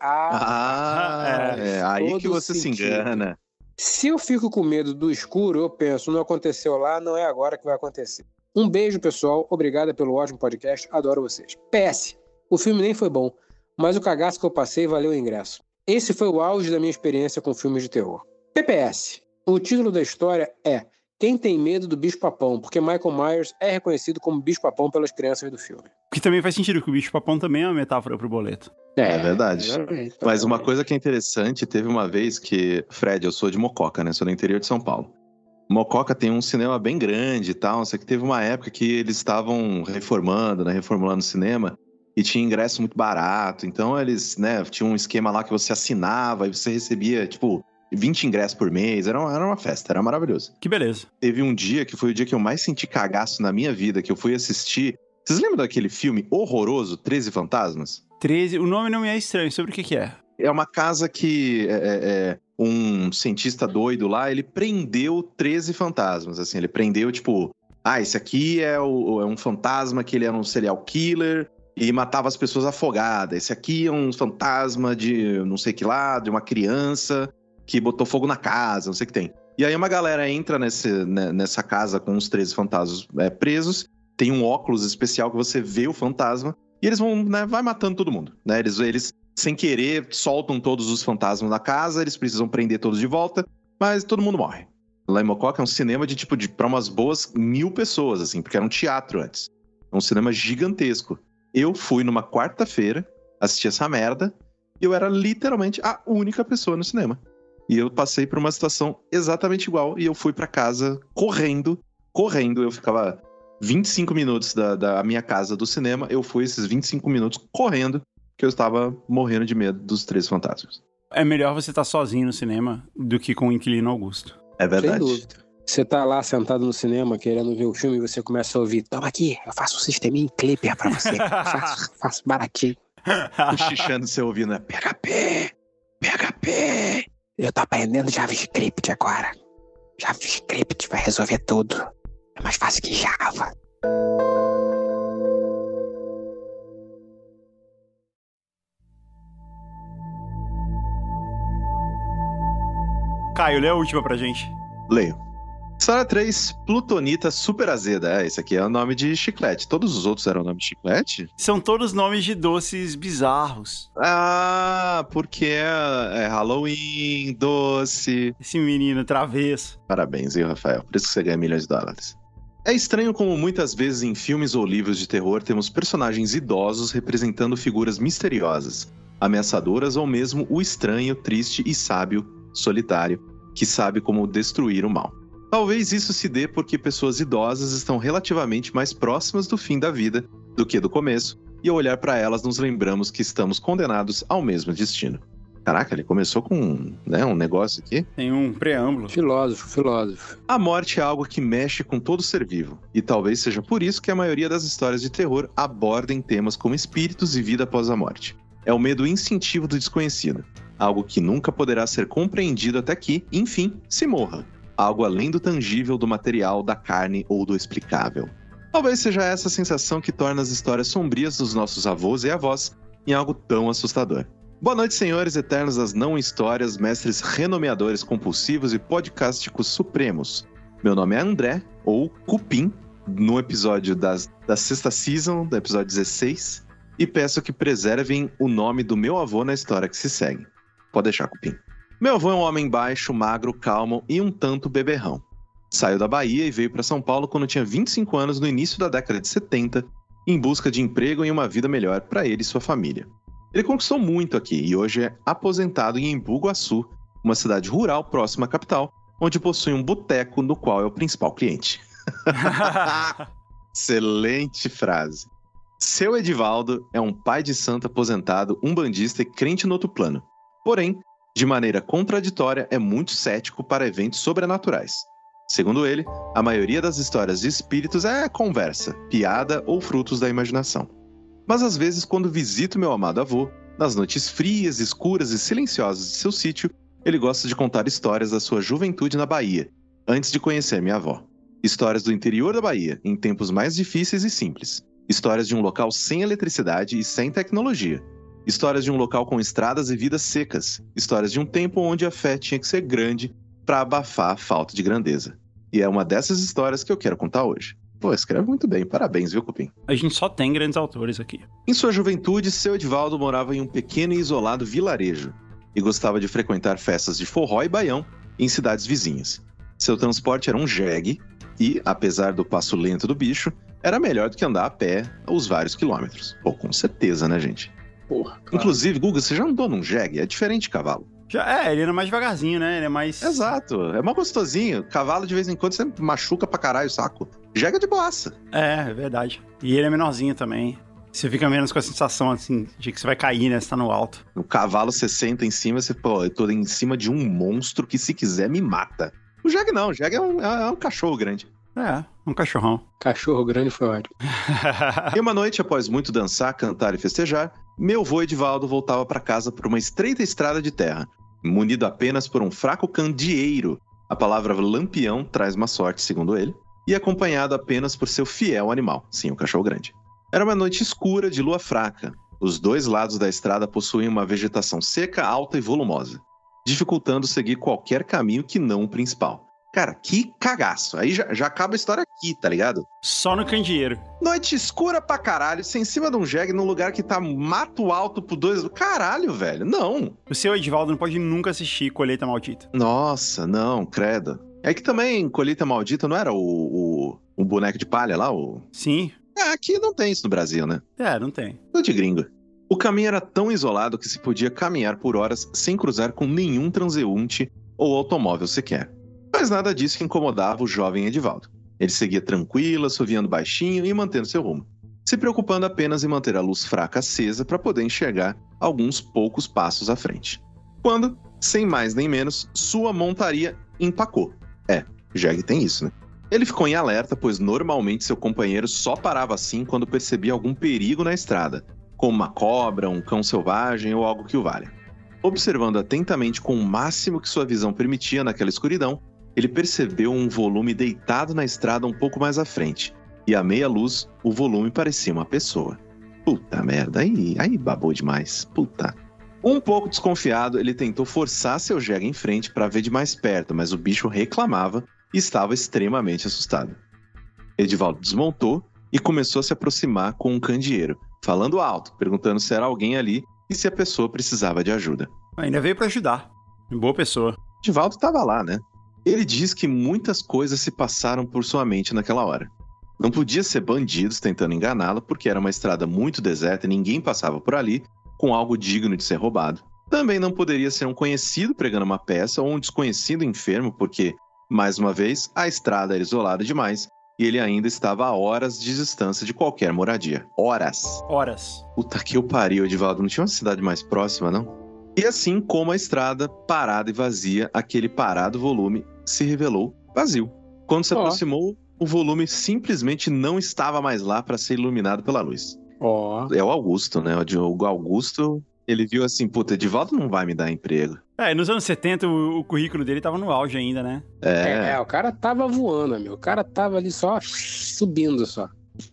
Aí que você se engana. Se eu fico com medo do escuro, eu penso, não aconteceu lá, não é agora que vai acontecer. Um beijo, pessoal. Obrigada pelo ótimo podcast. Adoro vocês. PS. O filme nem foi bom, mas o cagaço que eu passei valeu o ingresso. Esse foi o auge da minha experiência com filmes de terror. PPS. O título da história é Quem Tem Medo do Bicho-Papão, porque Michael Myers é reconhecido como Bicho-Papão pelas crianças do filme. Que também faz sentido, que o Bicho-Papão também é uma metáfora pro boleto. É verdade. Mas uma coisa que é interessante, teve uma vez que... Fred, eu sou de Mococa, né? Sou do interior de São Paulo. Mococa tem um cinema bem grande e tal, só que teve uma época que eles estavam reformulando o cinema e tinha ingresso muito barato. Então eles, né, tinham um esquema lá que você assinava e você recebia, 20 ingressos por mês, era uma festa, era maravilhoso. Que beleza. Teve um dia que foi o dia que eu mais senti cagaço na minha vida, que eu fui assistir... Vocês lembram daquele filme horroroso, 13 Fantasmas? 13, o nome não me é estranho, sobre o que é? É uma casa que um cientista doido lá, ele prendeu 13 fantasmas, assim, ele prendeu, esse aqui é um fantasma que ele era um serial killer e matava as pessoas afogadas, esse aqui é um fantasma de não sei que lá, de uma criança que botou fogo na casa, não sei o que tem. E aí uma galera entra nessa casa com os 13 fantasmas presos, tem um óculos especial que você vê o fantasma, e eles vão, né, vai matando todo mundo, né? Eles, sem querer, soltam todos os fantasmas da casa, eles precisam prender todos de volta, mas todo mundo morre. Lá em Mococa é um cinema pra umas boas 1.000 pessoas, assim, porque era um teatro antes. É um cinema gigantesco. Eu fui numa quarta-feira assistir essa merda e eu era literalmente a única pessoa no cinema. E eu passei por uma situação exatamente igual e eu fui pra casa correndo. Eu ficava 25 minutos da minha casa do cinema, eu fui esses 25 minutos correndo, porque eu estava morrendo de medo dos Três Fantasmas. É melhor você estar sozinho no cinema do que com o Inquilino Augusto. É verdade. Sem dúvida. Você tá lá sentado no cinema querendo ver o filme e você começa a ouvir: toma aqui, eu faço um sisteminha em Clipper pra você. faço baratinho. Cochichando seu ouvido, né? PHP! Eu tô aprendendo JavaScript agora. JavaScript vai resolver tudo. É mais fácil que Java. Caio, lê a última pra gente. Leio. História 3, Plutonita Super Azeda. Esse aqui é o nome de chiclete. Todos os outros eram o nome de chiclete? São todos nomes de doces bizarros. Ah, porque é Halloween, doce. Esse menino travesso. Parabéns, viu, Rafael? Por isso que você ganha milhões de dólares. É estranho como muitas vezes em filmes ou livros de terror temos personagens idosos representando figuras misteriosas, ameaçadoras ou mesmo o estranho, triste e sábio, solitário, que sabe como destruir o mal. Talvez isso se dê porque pessoas idosas estão relativamente mais próximas do fim da vida do que do começo, e ao olhar para elas nos lembramos que estamos condenados ao mesmo destino. Caraca, ele começou com um negócio aqui. Tem um preâmbulo. Filósofo. A morte é algo que mexe com todo ser vivo, e talvez seja por isso que a maioria das histórias de terror abordem temas como espíritos e vida após a morte. É o medo instintivo do desconhecido, algo que nunca poderá ser compreendido até que, enfim, se morra. Algo além do tangível, do material, da carne ou do explicável. Talvez seja essa sensação que torna as histórias sombrias dos nossos avós e avós em algo tão assustador. Boa noite, senhores eternos das não-histórias, mestres renomeadores compulsivos e podcásticos supremos. Meu nome é André, ou Cupim, no episódio da sexta season, do episódio 16, e peço que preservem o nome do meu avô na história que se segue. Pode deixar, Cupim. Meu avô é um homem baixo, magro, calmo e um tanto beberrão. Saiu da Bahia e veio para São Paulo quando tinha 25 anos no início da década de 70, em busca de emprego e uma vida melhor para ele e sua família. Ele conquistou muito aqui e hoje é aposentado em Embu Guaçu, uma cidade rural próxima à capital, onde possui um boteco no qual é o principal cliente. Excelente frase. Seu Edivaldo é um pai de santo aposentado, um bandista e crente no outro plano. Porém, de maneira contraditória, é muito cético para eventos sobrenaturais. Segundo ele, a maioria das histórias de espíritos é conversa, piada ou frutos da imaginação. Mas às vezes, quando visito meu amado avô, nas noites frias, escuras e silenciosas de seu sítio, ele gosta de contar histórias da sua juventude na Bahia, antes de conhecer minha avó. Histórias do interior da Bahia, em tempos mais difíceis e simples. Histórias de um local sem eletricidade e sem tecnologia. Histórias de um local com estradas e vidas secas. Histórias de um tempo onde a fé tinha que ser grande para abafar a falta de grandeza. E é uma dessas histórias que eu quero contar hoje. Pô, escreve muito bem. Parabéns, viu, Cupim? A gente só tem grandes autores aqui. Em sua juventude, seu Edivaldo morava em um pequeno e isolado vilarejo e gostava de frequentar festas de forró e baião em cidades vizinhas. Seu transporte era um jegue e, apesar do passo lento do bicho, era melhor do que andar a pé os vários quilômetros. Pô, com certeza, né, gente? Porra, claro. Inclusive, Guga, você já andou num jegue? É diferente de cavalo. Ele era mais devagarzinho, né? Ele é mais... Exato, é mais gostosinho. Cavalo, de vez em quando, você machuca pra caralho o saco. Jegue é de boaça. É verdade. E ele é menorzinho também. Você fica menos com a sensação, assim, de que você vai cair, né? Você tá no alto. O cavalo, você senta em cima, eu tô em cima de um monstro que, se quiser, me mata. O jegue não, o jegue é um cachorro grande. É, um cachorrão. Cachorro grande foi ótimo. E uma noite, após muito dançar, cantar e festejar, meu vô Edivaldo voltava para casa por uma estreita estrada de terra, munido apenas por um fraco candeeiro. A palavra lampião traz má sorte, segundo ele, e acompanhado apenas por seu fiel animal, sim, o cachorro grande. Era uma noite escura de lua fraca. Os dois lados da estrada possuíam uma vegetação seca, alta e volumosa, dificultando seguir qualquer caminho que não o principal. Cara, que cagaço. Aí já acaba a história aqui, tá ligado? Só no candeeiro. Noite escura pra caralho, sem cima de um jegue, num lugar que tá mato alto por dois... Caralho, velho, não. O seu Edivaldo não pode nunca assistir Colheita Maldita. Nossa, não, credo. É que também Colheita Maldita não era o boneco de palha lá? Sim. Aqui não tem isso no Brasil, né? Não tem. Tudo de gringo. O caminho era tão isolado que se podia caminhar por horas sem cruzar com nenhum transeunte ou automóvel sequer. Mas nada disso incomodava o jovem Edivaldo. Ele seguia tranquilo, assoviando baixinho e mantendo seu rumo, se preocupando apenas em manter a luz fraca acesa para poder enxergar alguns poucos passos à frente. Quando, sem mais nem menos, sua montaria empacou. Jag tem isso, né? Ele ficou em alerta, pois normalmente seu companheiro só parava assim quando percebia algum perigo na estrada, como uma cobra, um cão selvagem ou algo que o valha. Observando atentamente com o máximo que sua visão permitia naquela escuridão, ele percebeu um volume deitado na estrada um pouco mais à frente, e à meia luz, o volume parecia uma pessoa. Puta merda, aí babou demais, puta. Um pouco desconfiado, ele tentou forçar seu Jag em frente para ver de mais perto, mas o bicho reclamava e estava extremamente assustado. Edivaldo desmontou e começou a se aproximar com um candeeiro, falando alto, perguntando se era alguém ali e se a pessoa precisava de ajuda. Ainda veio para ajudar. Boa pessoa. Edivaldo estava lá, né? Ele diz que muitas coisas se passaram por sua mente naquela hora. Não podia ser bandidos tentando enganá-lo, porque era uma estrada muito deserta e ninguém passava por ali com algo digno de ser roubado. Também não poderia ser um conhecido pregando uma peça ou um desconhecido enfermo, porque, mais uma vez, a estrada era isolada demais e ele ainda estava a horas de distância de qualquer moradia. Horas. Puta que eu pariu, Edivaldo. Não tinha uma cidade mais próxima, não? E assim como a estrada, parada e vazia, aquele parado volume se revelou vazio. Quando se aproximou, o volume simplesmente não estava mais lá para ser iluminado pela luz. É o Augusto, né? O Augusto, ele viu assim, puta, Edivaldo não vai me dar emprego. Nos anos 70 o currículo dele tava no auge ainda, né? O cara tava voando, meu. O cara tava ali só subindo só.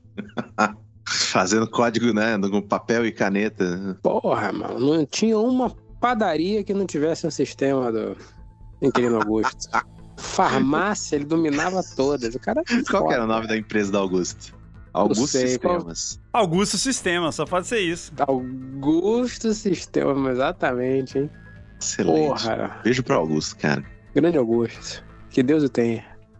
Fazendo código, né? Com papel e caneta. Porra, mano. Não tinha uma padaria que não tivesse um sistema do Inquilino Augusto. Farmácia, ele dominava todas. O cara Qual que era o nome da empresa do Augusto? Augusto Sistemas. Augusto Sistemas, só pode ser isso. Augusto Sistemas, exatamente, hein? Excelente. Porra. Beijo pro Augusto, cara. Grande Augusto. Que Deus o tenha.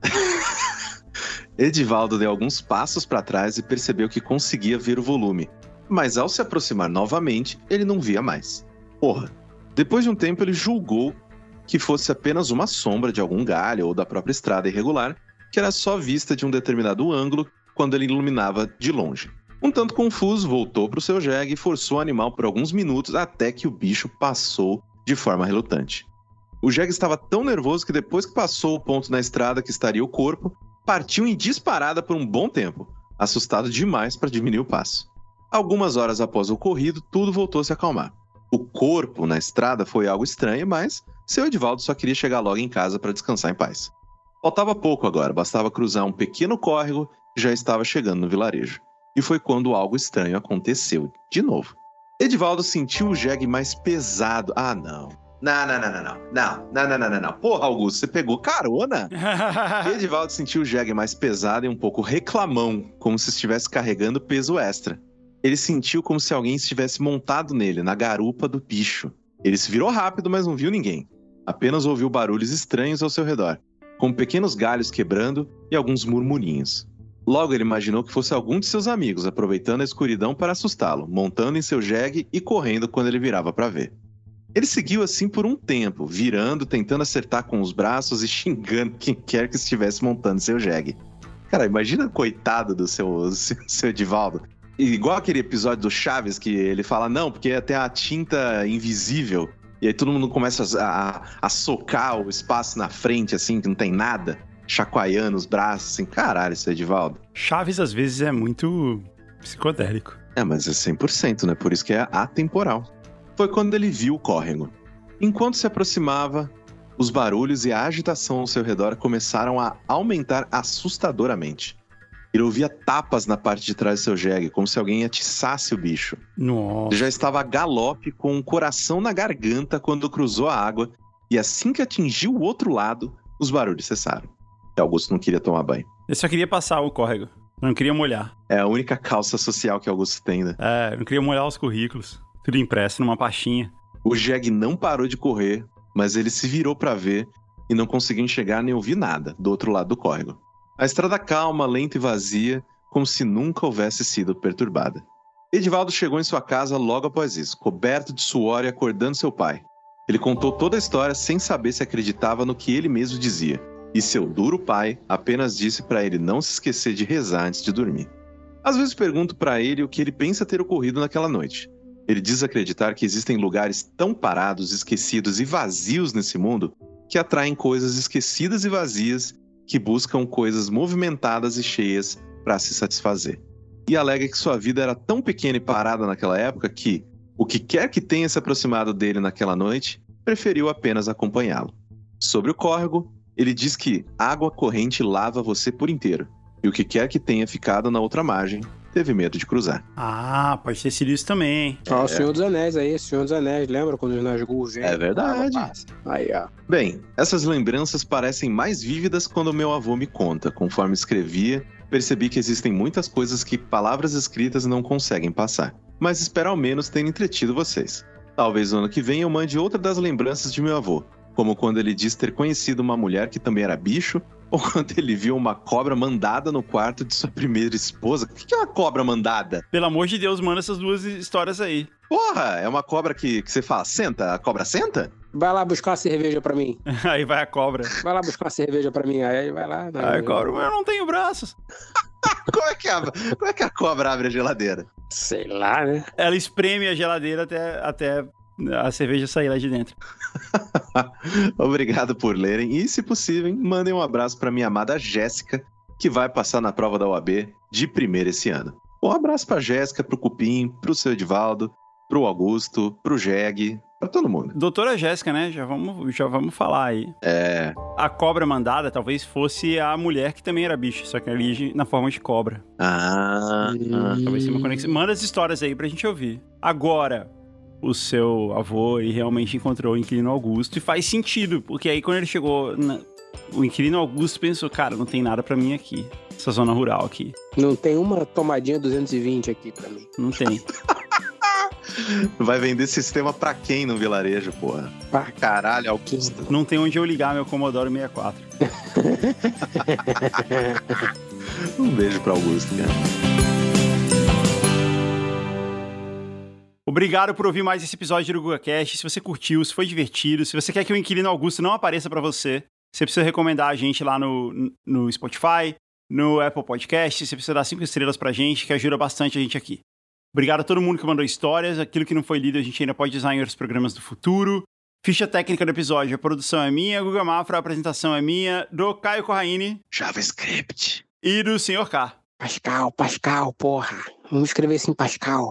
Edivaldo deu alguns passos para trás e percebeu que conseguia ver o volume. Mas ao se aproximar novamente, ele não via mais. Depois de um tempo, ele julgou que fosse apenas uma sombra de algum galho ou da própria estrada irregular, que era só vista de um determinado ângulo quando ele iluminava de longe. Um tanto confuso, voltou para o seu Jag e forçou o animal por alguns minutos até que o bicho passou de forma relutante. O Jag estava tão nervoso que depois que passou o ponto na estrada que estaria o corpo, partiu em disparada por um bom tempo, assustado demais para diminuir o passo. Algumas horas após o ocorrido, tudo voltou a se acalmar. O corpo na estrada foi algo estranho, mas seu Edivaldo só queria chegar logo em casa para descansar em paz. Faltava pouco agora, bastava cruzar um pequeno córrego e já estava chegando no vilarejo. E foi quando algo estranho aconteceu de novo. Edivaldo sentiu o Jag mais pesado. Não. Porra, Augusto, você pegou carona? Edivaldo sentiu o Jag mais pesado e um pouco reclamão, como se estivesse carregando peso extra. Ele sentiu como se alguém estivesse montado nele, na garupa do bicho. Ele se virou rápido, mas não viu ninguém. Apenas ouviu barulhos estranhos ao seu redor, como pequenos galhos quebrando e alguns murmurinhos. Logo ele imaginou que fosse algum de seus amigos, aproveitando a escuridão para assustá-lo, montando em seu Jag e correndo quando ele virava para ver. Ele seguiu assim por um tempo, virando, tentando acertar com os braços e xingando quem quer que estivesse montando seu Jag. Cara, imagina coitado do seu Edivaldo. Igual aquele episódio do Chaves que ele fala, não, porque tem a tinta invisível. E aí todo mundo começa a socar o espaço na frente, assim, que não tem nada. Chacoalhando os braços, assim, caralho, esse Edivaldo. Chaves, às vezes, é muito psicodélico. Mas é 100%, né? Por isso que é atemporal. Foi quando ele viu o córrego. Enquanto se aproximava, os barulhos e a agitação ao seu redor começaram a aumentar assustadoramente. Ele ouvia tapas na parte de trás do seu Jag, como se alguém atiçasse o bicho. Nossa. Ele já estava a galope, com um coração na garganta quando cruzou a água, e assim que atingiu o outro lado, os barulhos cessaram. E Augusto não queria tomar banho. Ele só queria passar o córrego, não queria molhar. É a única calça social que Augusto tem, né? Não queria molhar os currículos, tudo impresso numa pastinha. O Jag não parou de correr, mas ele se virou para ver e não conseguia enxergar nem ouvir nada do outro lado do córrego. A estrada calma, lenta e vazia, como se nunca houvesse sido perturbada. Edivaldo chegou em sua casa logo após isso, coberto de suor e acordando seu pai. Ele contou toda a história sem saber se acreditava no que ele mesmo dizia, e seu duro pai apenas disse para ele não se esquecer de rezar antes de dormir. Às vezes pergunto para ele o que ele pensa ter ocorrido naquela noite. Ele diz acreditar que existem lugares tão parados, esquecidos e vazios nesse mundo que atraem coisas esquecidas e vazias que buscam coisas movimentadas e cheias para se satisfazer. E alega que sua vida era tão pequena e parada naquela época que, o que quer que tenha se aproximado dele naquela noite, preferiu apenas acompanhá-lo. Sobre o córrego, ele diz que água corrente lava você por inteiro, e o que quer que tenha ficado na outra margem teve medo de cruzar. Ah, pode ter sido isso também. Ó, o Senhor dos Anéis aí, Senhor dos Anéis, lembra quando os Nazgûl vêm? É verdade. Aí, ó. Bem, essas lembranças parecem mais vívidas quando meu avô me conta. Conforme escrevia, percebi que existem muitas coisas que palavras escritas não conseguem passar. Mas espero ao menos ter entretido vocês. Talvez no ano que vem eu mande outra das lembranças de meu avô, como quando ele diz ter conhecido uma mulher que também era bicho, ou quando ele viu uma cobra mandada no quarto de sua primeira esposa. O que é uma cobra mandada? Pelo amor de Deus, manda essas duas histórias aí. Porra, é uma cobra que você fala, senta? A cobra senta? Vai lá buscar uma cerveja pra mim. Aí vai a cobra. Vai lá buscar uma cerveja pra mim. Aí vai lá. Aí, cobra, eu não tenho braços. Como é que a cobra abre a geladeira? Sei lá, né? Ela espreme a geladeira até a cerveja sair lá de dentro. Obrigado por lerem e, se possível, mandem um abraço para minha amada Jéssica, que vai passar na prova da UAB de primeira esse ano. Um abraço pra Jéssica, pro Cupim, pro seu Edivaldo, pro Augusto, pro Jeg, pra todo mundo. Doutora Jéssica, né? Já vamos falar aí. É. A cobra mandada talvez fosse a mulher que também era bicho, só que ali na forma de cobra. Talvez tenha uma conexão. Manda as histórias aí pra gente ouvir. Agora, o seu avô ele realmente encontrou o Inquilino Augusto e faz sentido, porque aí quando ele chegou, o Inquilino Augusto pensou, cara, não tem nada pra mim aqui, essa zona rural aqui. Não tem uma tomadinha 220 aqui pra mim. Não tem. Vai vender sistema pra quem no vilarejo, porra? Pra caralho, Augusto. Não tem onde eu ligar meu Commodore 64. Um beijo pra Augusto, cara. Obrigado por ouvir mais esse episódio do GugaCast. Se você curtiu, se foi divertido, se você quer que o Inquilino Augusto não apareça pra você, você precisa recomendar a gente lá no Spotify, no Apple Podcast. Você precisa dar 5 estrelas pra gente, que ajuda bastante a gente aqui. Obrigado a todo mundo que mandou histórias. Aquilo que não foi lido a gente ainda pode usar em outros programas do futuro. Ficha técnica do episódio. A produção é minha, Guga Mafra. A apresentação é minha, do Caio Corraine. JavaScript. E do Sr. K. Pascal, porra. Vamos escrever assim, Pascal.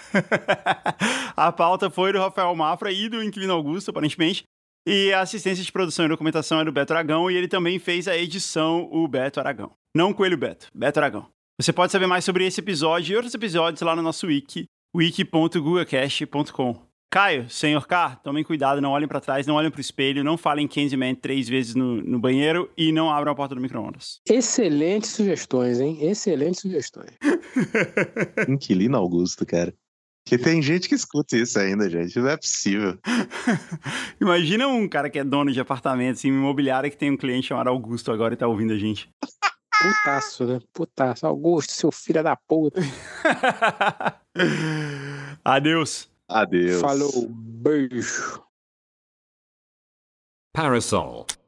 A pauta foi do Rafael Mafra e do Inquilino Augusto, aparentemente. E a assistência de produção e documentação é do Beto Aragão. E ele também fez a edição, o Beto Aragão. Não o Coelho Beto, Beto Aragão. Você pode saber mais sobre esse episódio e outros episódios lá no nosso wiki, wiki.gugacast.com. Caio, Sr. K, tomem cuidado, não olhem pra trás, não olhem pro espelho, não falem Candyman 3 vezes no banheiro e não abram a porta do micro-ondas. Excelentes sugestões, hein? Excelentes sugestões. Inquilino Augusto, cara. Porque tem gente que escuta isso ainda, gente. Não é possível. Imagina um cara que é dono de apartamento, assim, imobiliário, que tem um cliente chamado Augusto agora e tá ouvindo a gente. Putaço, né? Putaço. Augusto, seu filho da puta. Adeus. Adeus. Falou, beijo. Parasol.